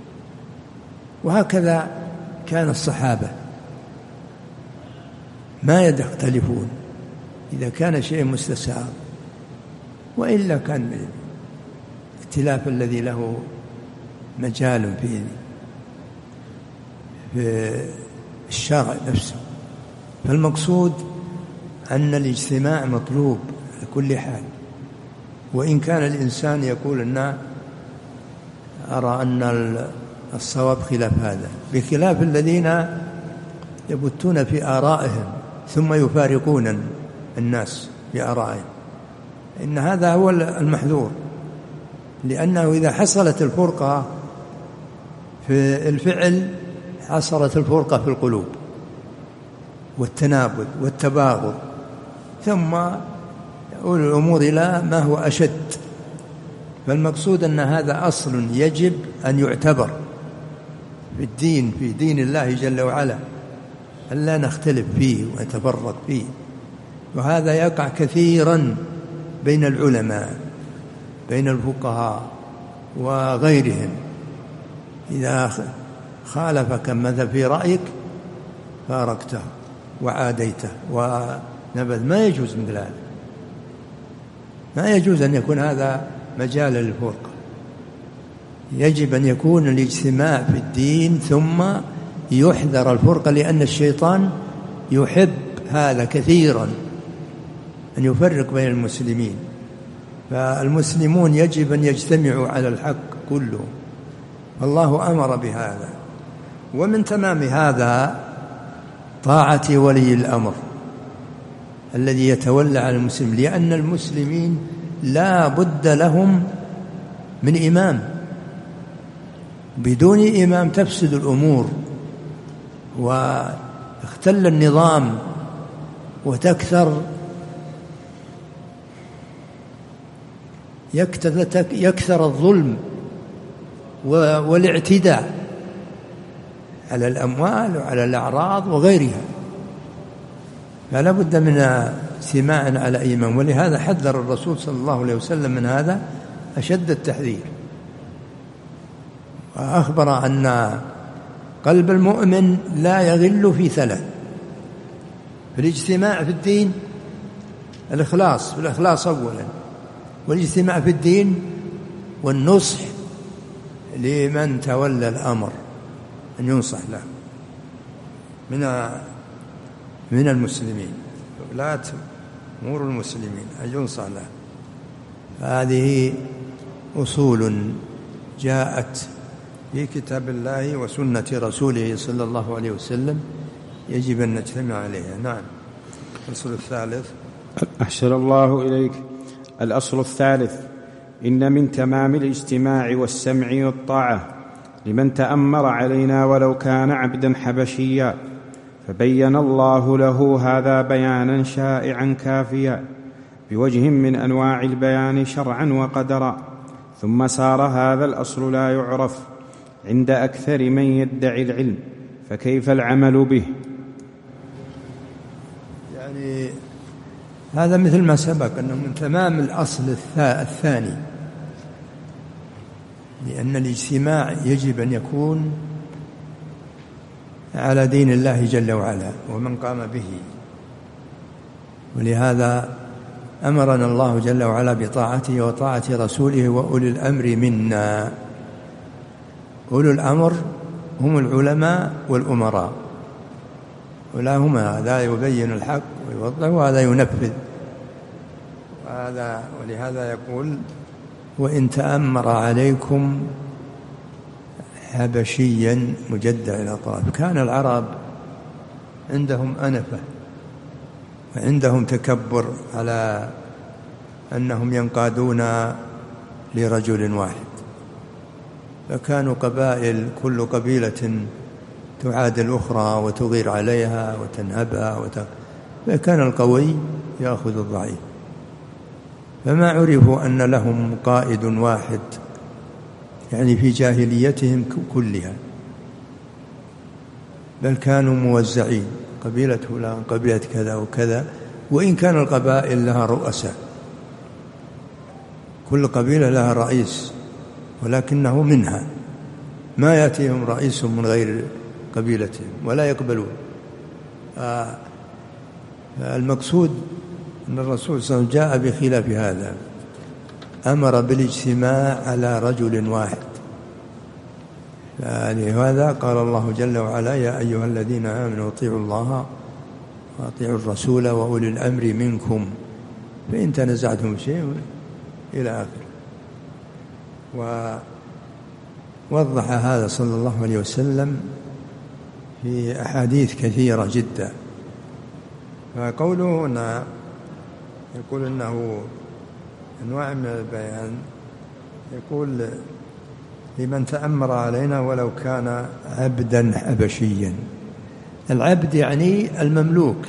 وهكذا كان الصحابة ما يختلفون إذا كان شيء مستساغ، وإلا كان الاختلاف الذي له مجال في في الشرع نفسه. فالمقصود أن الاجتماع مطلوب على كل حال، وإن كان الإنسان يقول أن أرى أن الصواب خلاف هذا، بخلاف الذين يبتون في آرائهم ثم يفارقون الناس بآرائهم، إن هذا هو المحذور. لأنه إذا حصلت الفرقة في الفعل حصلت الفرقة في القلوب والتنابذ والتباغض، ثم يؤول الأمور إلى ما هو أشد. فالمقصود أن هذا أصل يجب أن يعتبر في الدين، في دين الله جل وعلا، ألا نختلف فيه ونتفرق فيه. وهذا يقع كثيرا بين العلماء، بين الفقهاء وغيرهم. إذا خالفك مثلا في رأيك فارقته وعاديته ونبذ، ما يجوز مثل هذا، ما يجوز أن يكون هذا مجال للفرقة. يجب أن يكون الاجتماع في الدين ثم يحذر الفرقة، لأن الشيطان يحب هذا كثيرا، أن يفرق بين المسلمين. فالمسلمون يجب أن يجتمعوا على الحق كله، الله أمر بهذا. ومن تمام هذا طاعة ولي الأمر الذي يتولى على المسلم، لأن المسلمين لا بد لهم من إمام، بدون إمام تفسد الأمور واختل النظام وتكثر يكثر الظلم والاعتداء على الأموال وعلى الأعراض وغيرها. فلا بد من اجتماع على إمام، ولهذا حذر الرسول صلى الله عليه وسلم من هذا أشد التحذير، وأخبر أن قلب المؤمن لا يغل في ثلاث: في الاجتماع في الدين، الإخلاص، في الإخلاص أولا، والاجتماع في الدين، والنصح لمن تولى الأمر أن ينصح له من من المسلمين، ولاة أمور المسلمين أن ينصح له. هذه أصول جاءت في كتاب الله وسنة رسوله صلى الله عليه وسلم، يجب أن نجتمع عليها. نعم. الأصل الثالث. أحسن الله إليك. الأصل الثالث: إن من تمام الاجتماع والسمع والطاعة لمن تأمر علينا ولو كان عبدا حبشيا، فبين الله له هذا بيانا شائعا كافيا بوجه من أنواع البيان شرعا وقدرا، ثم صار هذا الأصل لا يعرف عند أكثر من يدعي العلم، فكيف العمل به؟ يعني هذا مثل ما سبق أنه من تمام الأصل الثاني، لأن الاجتماع يجب أن يكون على دين الله جل وعلا ومن قام به. ولهذا أمرنا الله جل وعلا بطاعته وطاعة رسوله وأولي الأمر منا. أولي الأمر هم العلماء والأمراء، ولهما هذا يبين الحق ويوضح وهذا ينفذ. وهذا ولهذا يقول: وإن تأمر عليكم حبشيا مجدع الأطراف. كان العرب عندهم أنفة وعندهم تكبر على أنهم ينقادون لرجل واحد، فكانوا قبائل كل قبيلة تعادي الأخرى وتغير عليها وتنهبها وت... فكان القوي يأخذ الضعيف، فما عرفوا أن لهم قائد واحد يعني في جاهليتهم كلها، بل كانوا موزعين، قبيلة فلان قبيلة كذا وكذا، وإن كان القبائل لها رؤساء، كل قبيلة لها رئيس، ولكنه منها، ما يأتيهم رئيس من غير قبيلتهم ولا يقبلون. آه المقصود أن الرسول صلى الله عليه وسلم جاء بخلاف هذا، أمر بالاجتماع على رجل واحد. لهذا قال الله جل وعلا: يا أيها الذين آمنوا اطيعوا الله وأطيعوا الرسول وأولي الأمر منكم فإن تنازعتم شيء إلى آخره. ووضح هذا صلى الله عليه وسلم في أحاديث كثيرة جدا. فقوله هنا يقول إنه أنواع من البيان، يقول: لمن تأمر علينا ولو كان عبدا حبشيا. العبد يعني المملوك.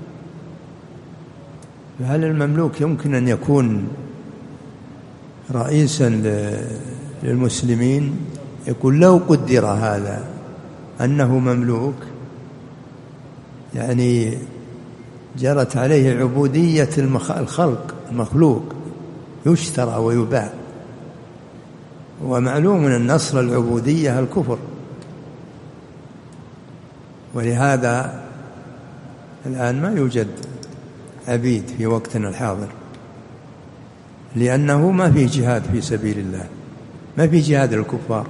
فهل المملوك يمكن أن يكون رئيسا للمسلمين؟ يقول: لو قدر هذا أنه مملوك، يعني جرت عليه عبودية الخلق، المخلوق يشترى ويباع، ومعلوم من النصر العبودية الكفر. ولهذا الآن ما يوجد عبيد في وقتنا الحاضر، لأنه ما في جهاد في سبيل الله، ما في جهاد الكفار.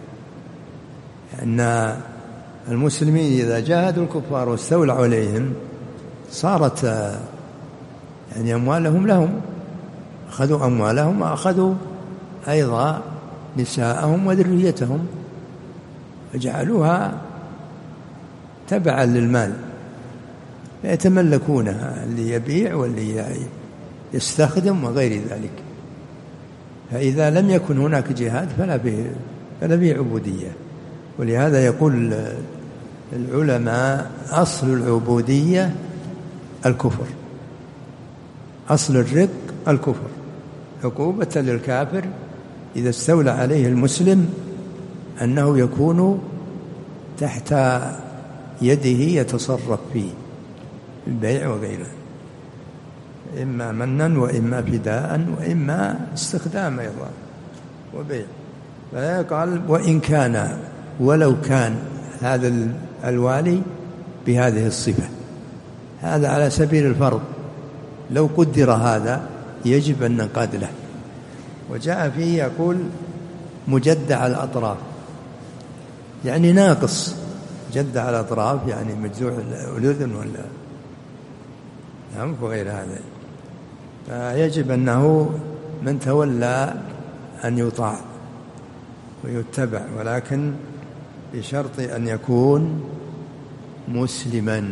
لأن المسلمين إذا جاهدوا الكفار واستولوا عليهم صارت يعني أموالهم لهم، أخذوا أموالهم وأخذوا أيضا نساءهم وذريتهم وجعلوها تبعا للمال، يتملكونها، اللي يبيع واللي يستخدم وغير ذلك. فإذا لم يكن هناك جهاد فلا به فلا به عبودية. ولهذا يقول العلماء: أصل العبودية الكفر، أصل الرق الكفر، عقوبة للكافر إذا استولى عليه المسلم أنه يكون تحت يده يتصرف فيه البيع وغيره، إما منا وإما فداء وإما استخدام أيضا وبيع. فقال: وإن كان، ولو كان هذا الوالي بهذه الصفة، هذا على سبيل الفرض، لو قدر هذا يجب أن ننقاد له. وجاء فيه يقول: مجدع الأطراف، يعني ناقص. جدع الأطراف يعني مجزوع الأذن ولا نعم وغير هذا. فيجب أنه من تولى أن يطاع ويتبع، ولكن بشرط أن يكون مسلما.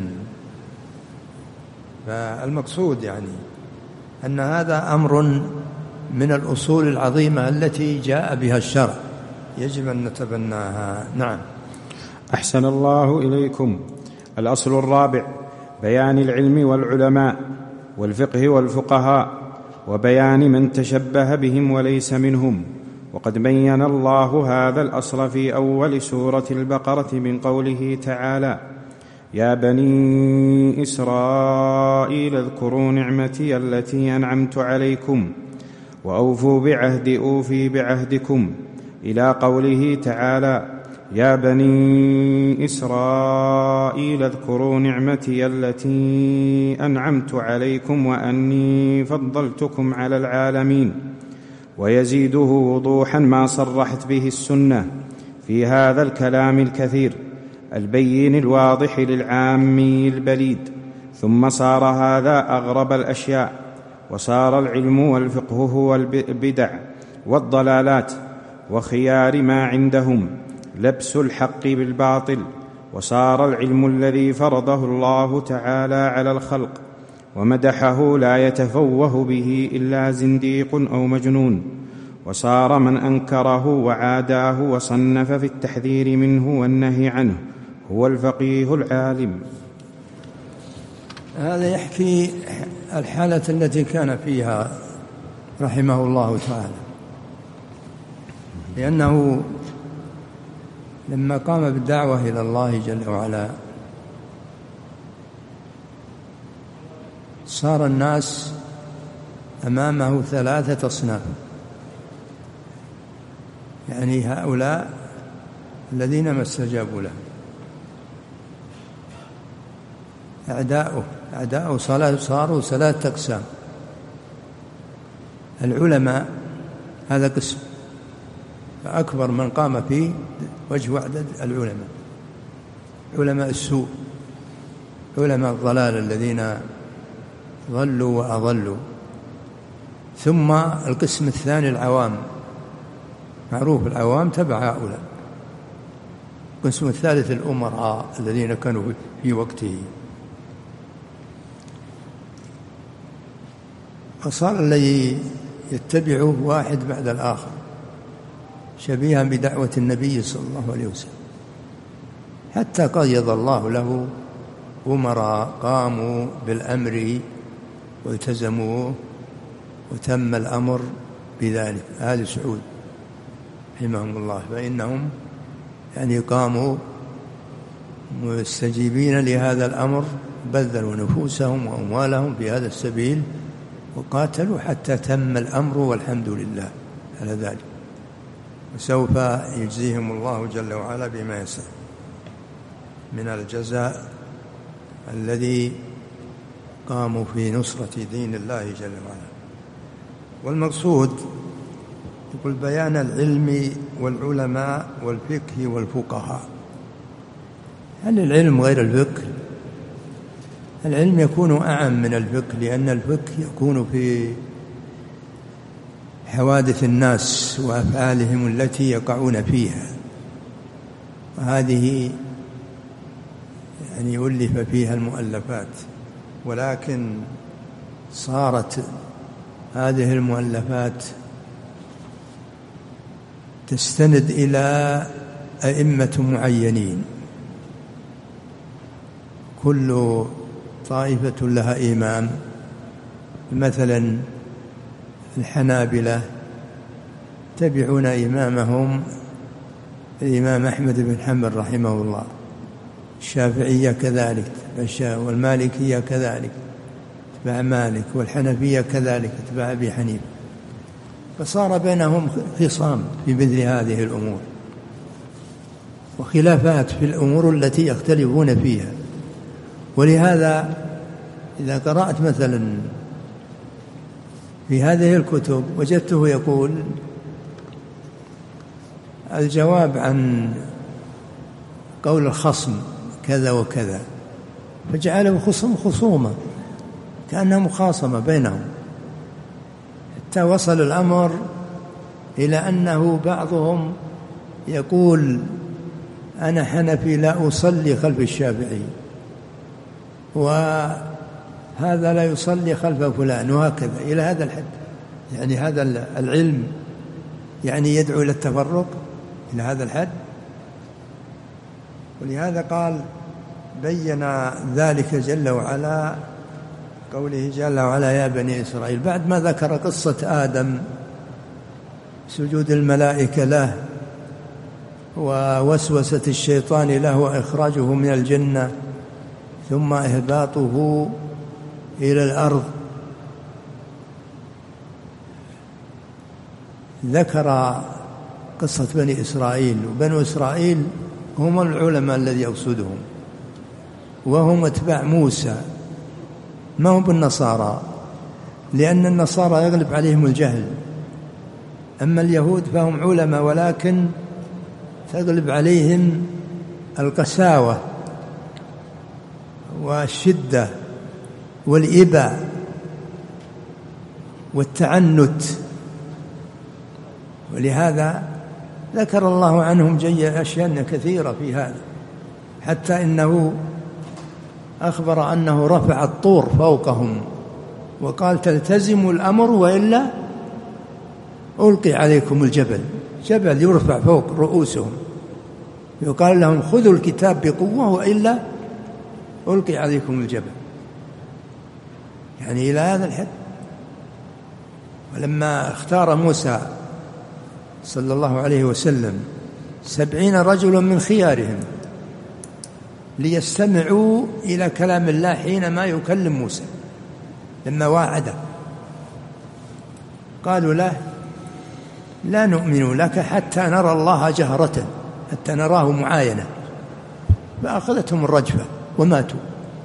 فالمقصود يعني أن هذا أمر من الأصول العظيمة التي جاء بها الشرع، يجب أن نتبناها. نعم. أحسن الله إليكم. الأصل الرابع: بيان العلم والعلماء والفقه والفقهاء، وبيان من تشبه بهم وليس منهم. وقد بين الله هذا الأصل في أول سورة البقرة من قوله تعالى: يا بني إسرائيل اذكروا نعمتي التي أنعمت عليكم وأوفوا بعهدي أوفي بعهدكم، إلى قوله تعالى: يا بني إسرائيل اذكروا نعمتي التي أنعمت عليكم وأني فضلتكم على العالمين. ويزيده وضوحا ما صرحت به السنة في هذا الكلام الكثير البين الواضح للعامي البليد. ثم صار هذا أغرب الأشياء، وصار العلم والفقه هو البدع والضلالات، وخيار ما عندهم لبس الحق بالباطل. وصار العلم الذي فرضه الله تعالى على الخلق ومدحه لا يتفوه به إلا زنديق أو مجنون. وصار من أنكره وعاداه وصنف في التحذير منه والنهي عنه هو الفقيه العالم. هذا يحكي الحالة التي كان فيها رحمه الله تعالى، لأنه لما قام بالدعوة إلى الله جل وعلا صار الناس أمامه ثلاثة أصناف، يعني هؤلاء الذين ما استجابوا له أعداؤه أعداؤه صاروا ثلاثة أقسام. العلماء هذا قسم، فأكبر من قام فيه وجه وحدة العلماء، علماء السوء، علماء الضلال الذين ضلوا وأضلوا. ثم القسم الثاني العوام، معروف العوام تبع هؤلاء. القسم الثالث الأمراء الذين كانوا في وقته. فصار الذي يتبعه واحد بعد الآخر شبيها بدعوة النبي صلى الله عليه وسلم، حتى قيض الله له أمراء قاموا بالأمر والتزموه وتم الأمر بذلك. آل سعود رحمهم الله، فإنهم يعني قاموا مستجيبين لهذا الأمر، بذلوا نفوسهم وأموالهم في هذا السبيل وقاتلوا حتى تم الأمر، والحمد لله على ذلك. وسوف يجزيهم الله جل وعلا بما يسر من الجزاء الذي قاموا في نصرة دين الله جل وعلا. والمقصود يقول بيان العلم والعلماء والفقه والفقهاء. هل العلم غير الفقه؟ العلم يكون أعم من الفقه، لأن الفقه يكون في حوادث الناس وأفعالهم التي يقعون فيها، وهذه يعني ألف فيها المؤلفات، ولكن صارت هذه المؤلفات تستند إلى أئمة معينين، كل طائفة لها إمام. مثلا الحنابلة تبعون إمامهم الإمام أحمد بن حنبل رحمه الله، الشافعية كذلك، والمالكية كذلك تبع مالك، والحنفية كذلك تبع أبي حنيفة. فصار بينهم خصام في مثل هذه الأمور وخلافات في الأمور التي يختلفون فيها. ولهذا إذا قرأت مثلا في هذه الكتب وجدته يقول الجواب عن قول الخصم كذا وكذا، فجعله خصم خصومة كأنها مخاصمة بينهم، حتى وصل الأمر إلى أنه بعضهم يقول أنا حنفي لا أصلي خلف الشافعي، وهذا لا يصلي خلف فلان، وهكذا إلى هذا الحد. يعني هذا العلم يعني يدعو إلى التفرق إلى هذا الحد. ولهذا قال بين ذلك جل وعلا قوله جل وعلا يا بني إسرائيل، بعد ما ذكر قصة آدم، سجود الملائكة له ووسوسة الشيطان له وإخراجه من الجنة، ثم إهباطه إلى الأرض، ذكر قصة بني إسرائيل. وبنو إسرائيل هم العلماء الذي يقصدهم، وهم اتباع موسى، ما هم بالنصارى، لأن النصارى يغلب عليهم الجهل. أما اليهود فهم علماء ولكن تغلب عليهم القساوة والشدة والإباء والتعنت. ولهذا ذكر الله عنهم جي أشياء كثيرة في هذا، حتى إنه أخبر أنه رفع الطور فوقهم وقال تلتزموا الأمر وإلا ألقي عليكم الجبل. جبل يرفع فوق رؤوسهم، يقال لهم خذوا الكتاب بقوة وإلا ألقي عليكم الجبل، يعني إلى هذا الحد. ولما اختار موسى صلى الله عليه وسلم سبعين رجلا من خيارهم ليستمعوا إلى كلام الله حينما يكلم موسى لما واعده. قالوا له لا نؤمن لك حتى نرى الله جهرة، حتى نراه معاينة، فأخذتهم الرجفة وماتوا.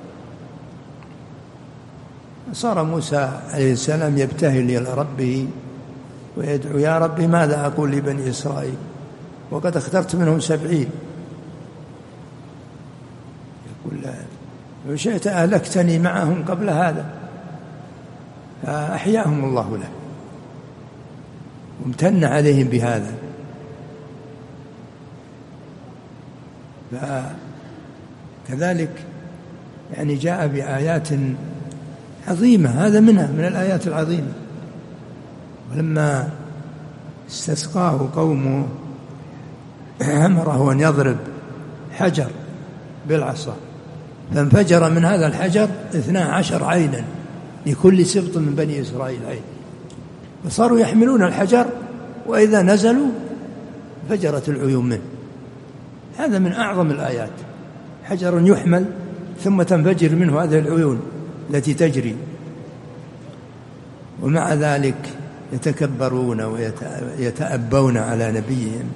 صار موسى عليه السلام يبتهل إلى ربه ويدعو يا رب ماذا أقول لبني إسرائيل وقد اخترت منهم سبعين. يقول لو شئت أهلكتني معهم قبل هذا، فأحياهم الله له وامتن عليهم بهذا. فكذلك يعني جاء بآيات عظيمة، هذا منها من الآيات العظيمة. ولما استسقاه قومه أمره أن يضرب حجر بالعصا فانفجر من هذا الحجر اثنا عشر عينا لكل سبط من بني إسرائيل عين، فصاروا يحملون الحجر وإذا نزلوا فجرت العيون منه. هذا من أعظم الآيات، حجر يحمل ثم تنفجر منه هذه العيون التي تجري. ومع ذلك يتكبرون ويتأبون على نبيهم.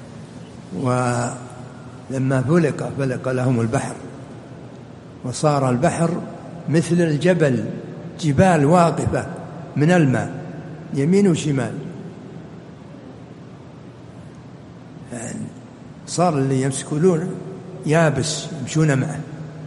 ولما فلق فلق لهم البحر وصار البحر مثل الجبل، جبال واقفة من الماء يمين وشمال. يعني صار اللي يمسكون يابس يمشون معه.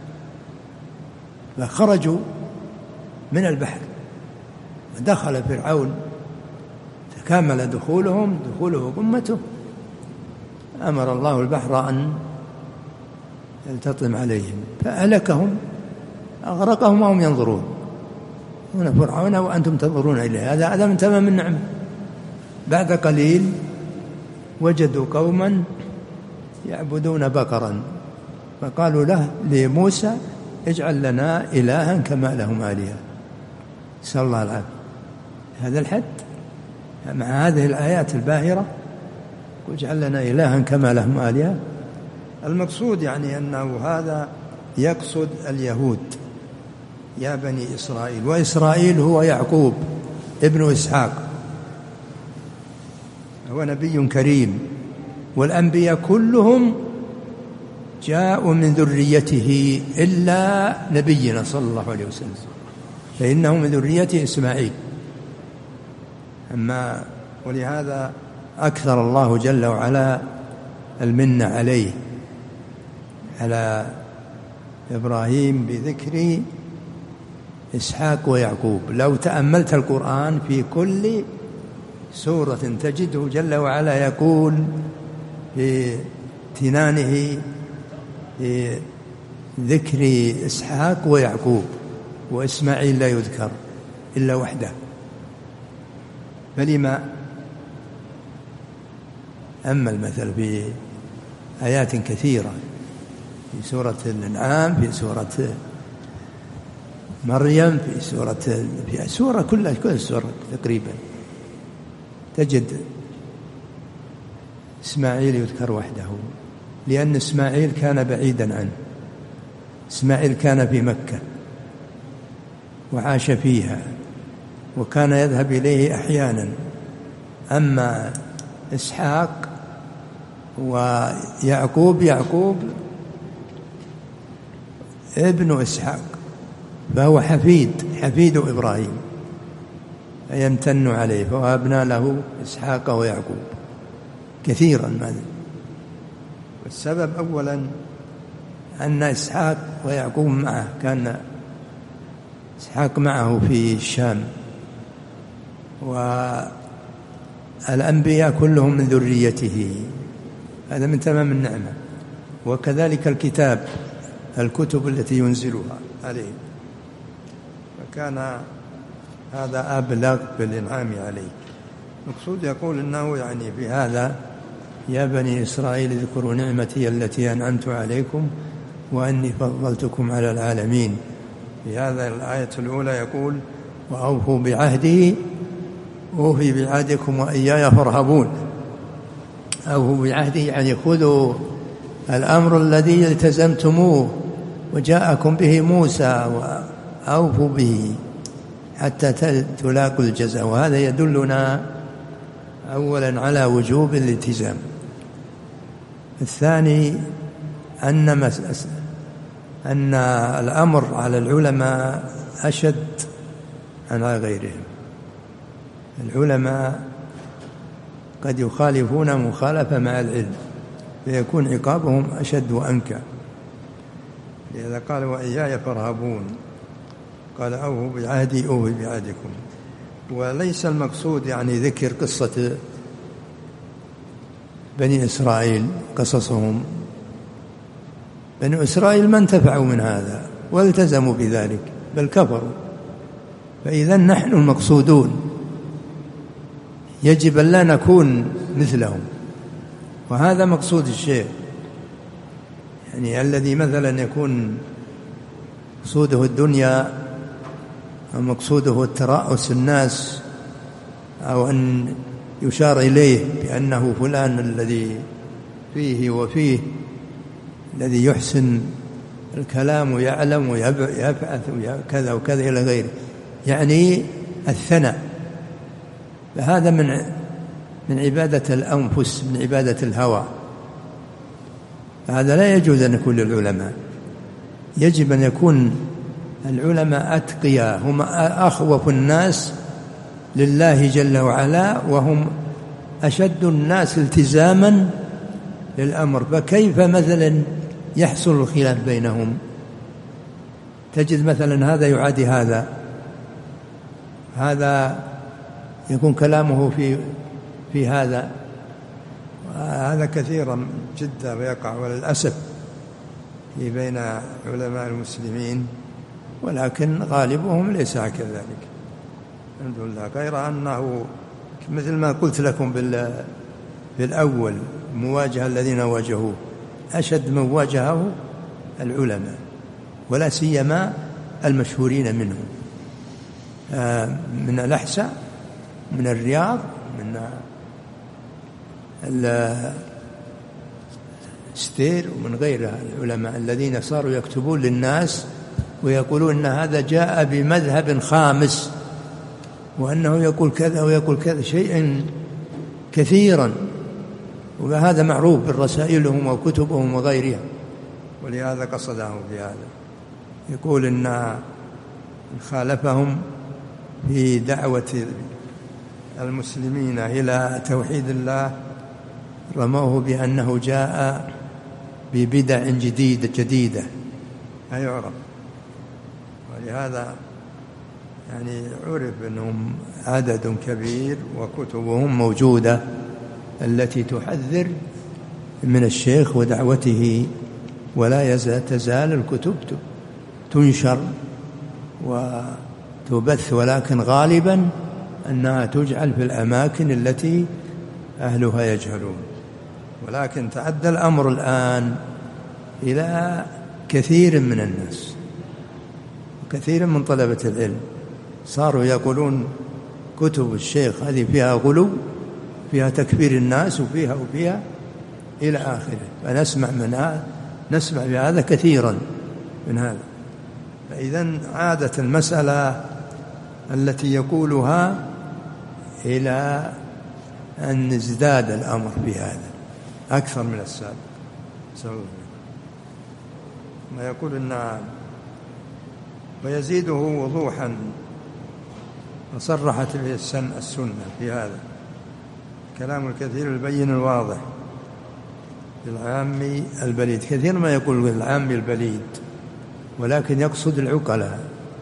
فخرجوا من البحر ودخل فرعون، تكامل دخولهم دخوله أمته، أمر الله البحر أن يلتطم عليهم فأهلكهم أغرقهم وهم ينظرون. هنا فرعون وأنتم تنظرون إليه، هذا هذا من تمام النعمة. بعد قليل وجدوا قوما يعبدون بقرا فقالوا له لموسى اجعل لنا إلها كما لهم آلهة. نسأل الله العافية. هذا الحد مع هذه الآيات الباهرة واجعل لنا إلها كما لهم آلهة. المقصود يعني أنه هذا يقصد اليهود يا بني إسرائيل، وإسرائيل هو يعقوب ابن إسحاق، هو نبي كريم، والأنبياء كلهم جاءوا من ذريته إلا نبينا صلى الله عليه وسلم فإنه من ذرية إسماعيل. أما ولهذا أكثر الله جل وعلا المنة عليه على إبراهيم بذكر إسحاق ويعقوب. لو تأملت القرآن في كل سورة تجده جل وعلا يقول في امتنانه في ذكر إسحاق ويعقوب، وإسماعيل لا يذكر إلا وحده. فلما أما المثل في آيات كثيرة في سورة الأنعام، في سورة مريم، في سورة في سورة كلها كل سورة تقريبا تجد إسماعيل يذكر وحده، لأن إسماعيل كان بعيدا عنه. إسماعيل كان في مكة وعاش فيها وكان يذهب إليه أحيانا. أما إسحاق ويعقوب، يعقوب ابن إسحاق فهو حفيد حفيد إبراهيم فيمتن عليه، فوهبنا له إسحاق ويعقوب كثيرا. ماذا؟ والسبب أولا أن إسحاق ويعقوب معه، كان إسحاق معه في الشام، والأنبياء كلهم من ذريته، هذا من تمام النعمة. وكذلك الكتاب، الكتب التي ينزلها عليه، فكان هذا أبلغ بالإنعام عليه. مقصود يقول إنه يعني في هذا يا بني إسرائيل اذكروا نعمتي التي أنعمت عليكم وأني فضلتكم على العالمين. في هذا الآية الأولى يقول وأوفوا بعهدي أوفي بعهدكم وإياي فارهبون، أوفوا بعهده يعني خذوا الأمر الذي التزمتموه وجاءكم به موسى وأوفوا به حتى تلاقوا الجزاء. وهذا يدلنا أولا على وجوب الالتزام. الثاني أن, مس... أن الأمر على العلماء أشد على غيرهم. العلماء قد يخالفون مخالفة مع العلم فيكون عقابهم أشد وأنكى. لذا قال وإياي فارهبون، قال أوفوا بعهدي أوفي بعهدكم. وليس المقصود يعني ذكر قصة بني إسرائيل قصصهم. بني إسرائيل ما انتفعوا من هذا والتزموا بذلك بل كفروا، فإذا نحن المقصودون يجب أن لا نكون مثلهم. وهذا مقصود الشيء، يعني الذي مثلا يكون مقصوده الدنيا أو مقصوده الترأس الناس أو أن يشار إليه بأنه فلان الذي فيه وفيه الذي يحسن الكلام ويعلم ويبعث وكذا وكذا إلى غيره، يعني الثناء. فهذا من من عبادة الأنفس، من عبادة الهوى. هذا لا يجوز أن يكون للعلماء. يجب أن يكون العلماء أتقياء، هم أخوف الناس لله جل وعلا وهم أشد الناس التزاما للأمر. فكيف مثلا يحصل الخلاف بينهم؟ تجد مثلا هذا يعادي هذا، هذا يكون كلامه في في هذا، هذا كثيرا جدا ويقع وللأسف في بين علماء المسلمين، ولكن غالبهم ليس كذلك الحمد لله. غير أنه مثل ما قلت لكم بالأول مواجهة الذين واجهوه أشد من واجهه العلماء، ولا سيما المشهورين منهم من الأحساء، من الرياض، من الستير ومن غيرها العلماء الذين صاروا يكتبون للناس ويقولون أن هذا جاء بمذهب خامس وأنه يقول كذا ويقول كذا شيئا كثيرا، وهذا معروف برسائلهم وكتبهم وغيرها. ولهذا قصدهم بهذا، يقول إن خالفهم في دعوة المسلمين إلى توحيد الله رموه بأنه جاء ببدع جديدة جديدة لا يعرف. ولهذا يعني عرف أنهم عدد كبير وكتبهم موجودة التي تحذر من الشيخ ودعوته، ولا تزال الكتب تنشر وتبث، ولكن غالبا أنها تجعل في الأماكن التي أهلها يجهلون. ولكن تعدى الأمر الآن إلى كثير من الناس وكثير من طلبة العلم صاروا يقولون كتب الشيخ هذه فيها غلو، فيها تكفير الناس وفيها وفيها إلى آخره. فنسمع من هذا، نسمع بهذا كثيرا من هذا. فإذا عادت المسألة التي يقولها إلى أن ازداد الأمر بهذا أكثر من السابق. ما يقول إن ويزيده وضوحا وصرحت به السنة في هذا كلام الكثير البين الواضح للعام البليد. كثير ما يقول العام البليد ولكن يقصد العقلاء.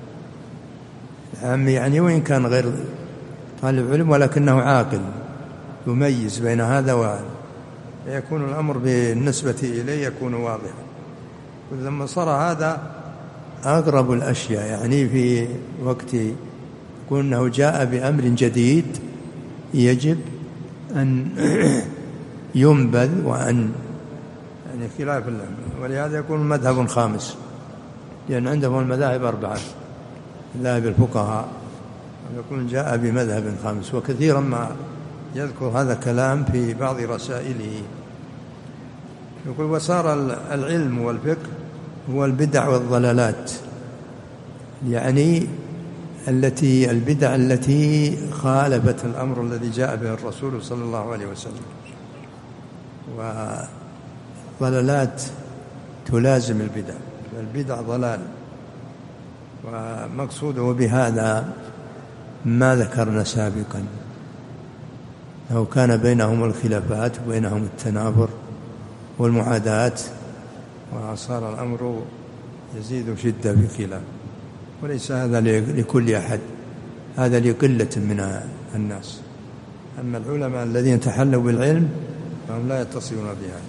العام يعني وإن كان غير طالب علم ولكنه عاقل يميز بين هذا وهذا، فيكون الأمر بالنسبة إليه يكون واضحا. ولما صار هذا أغرب الأشياء، يعني في وقت يقول أنه جاء بأمر جديد يجب أن ينبذ وأن يعني خلاف الله. ولهذا يكون مذهب خامس، لأن عندهم المذاهب أربعة، مذاهب الفقهاء، يكون جاء بمذهب خامس. وكثيرا ما يذكر هذا كلام في بعض رسائله، يقول: وصار العلم والفقه هو البدع والضلالات، يعني التي البدع التي خالفت الأمر الذي جاء به الرسول صلى الله عليه وسلم، وضلالات تلازم البدع، البدع ضلال. ومقصوده بهذا ما ذكرنا سابقا، لو كان بينهم الخلافات وبينهم التنافر والمعاداة، وصار الأمر يزيد شدة بخلاف، وليس هذا لكل أحد، هذا لقلة من الناس. أما العلماء الذين تحلوا بالعلم فهم لا يتصلون بهذا.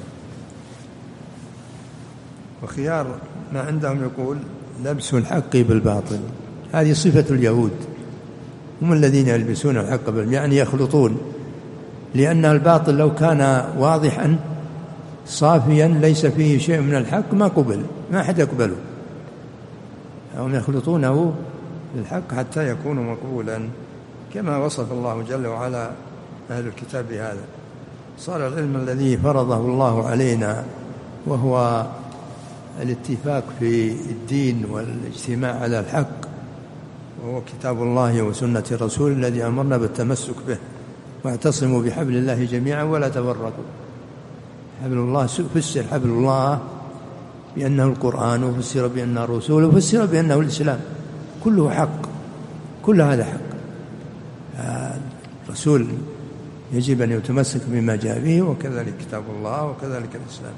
وخيار ما عندهم يقول: لبس الحق بالباطل، هذه صفة اليهود، هم الذين يلبسون الحق بالباطل، يعني يخلطون، لأن الباطل لو كان واضحا صافيا ليس فيه شيء من الحق ما قبل، ما أحد يقبله. هم يخلطونه بالحق حتى يكون مقبولا، كما وصف الله جل وعلا أهل الكتاب بهذا. صار العلم الذي فرضه الله علينا وهو الاتفاق في الدين والاجتماع على الحق، وهو كتاب الله وسنة الرسول الذي أمرنا بالتمسك به، واعتصموا بحبل الله جميعا ولا تفرقوا. حبل الله فسر حبل الله بأنه القرآن، وفسر بأنه الرسول، وفسر بأنه الإسلام، كله حق، كل هذا حق. الرسول يجب أن يتمسك بما جاء به، وكذلك كتاب الله، وكذلك الإسلام.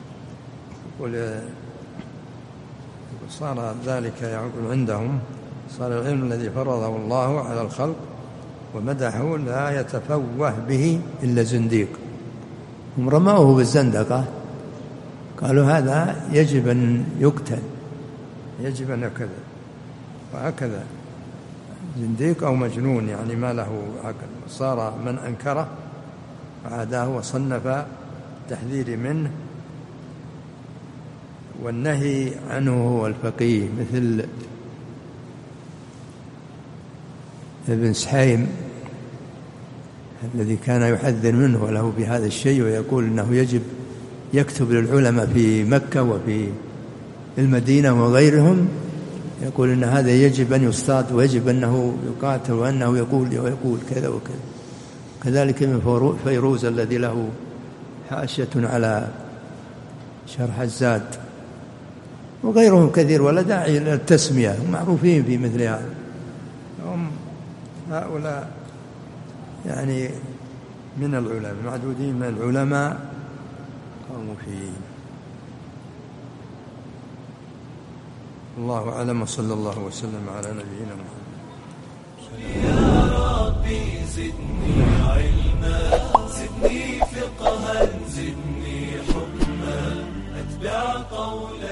صار ذلك يقول عندهم: صار العلم الذي فرضه الله على الخلق ومدحه لا يتفوه به إلا زنديق. هم رموه بالزندقة، قالوا هذا يجب أن يقتل، يجب أن يكذب، وهكذا زنديق أو مجنون، يعني ما له عقل. صار من أنكره وعاداه وصنف تحذير منه والنهي عنه هو الفقيه، مثل ابن سحيم الذي كان يحذر منه وله بهذا الشيء، ويقول إنه يجب يكتب للعلماء في مكة وفي المدينة وغيرهم، يقول إن هذا يجب أن يصطاد، ويجب أنه يقاتل، وأنه يقول ويقول كذا وكذا. كذلك من فيروز الذي له حاشية على شرح الزاد، وغيرهم كثير، ولا داعي للتسمية، معروفين في مثل هذا. هم هؤلاء يعني من العلماء، معدودين من العلماء قاموا فيه. الله أعلم، وصلى الله وسلم على نبينا محمد. يا ربي زدني علما، زدني فقها، زدني حكما، أتبع قولا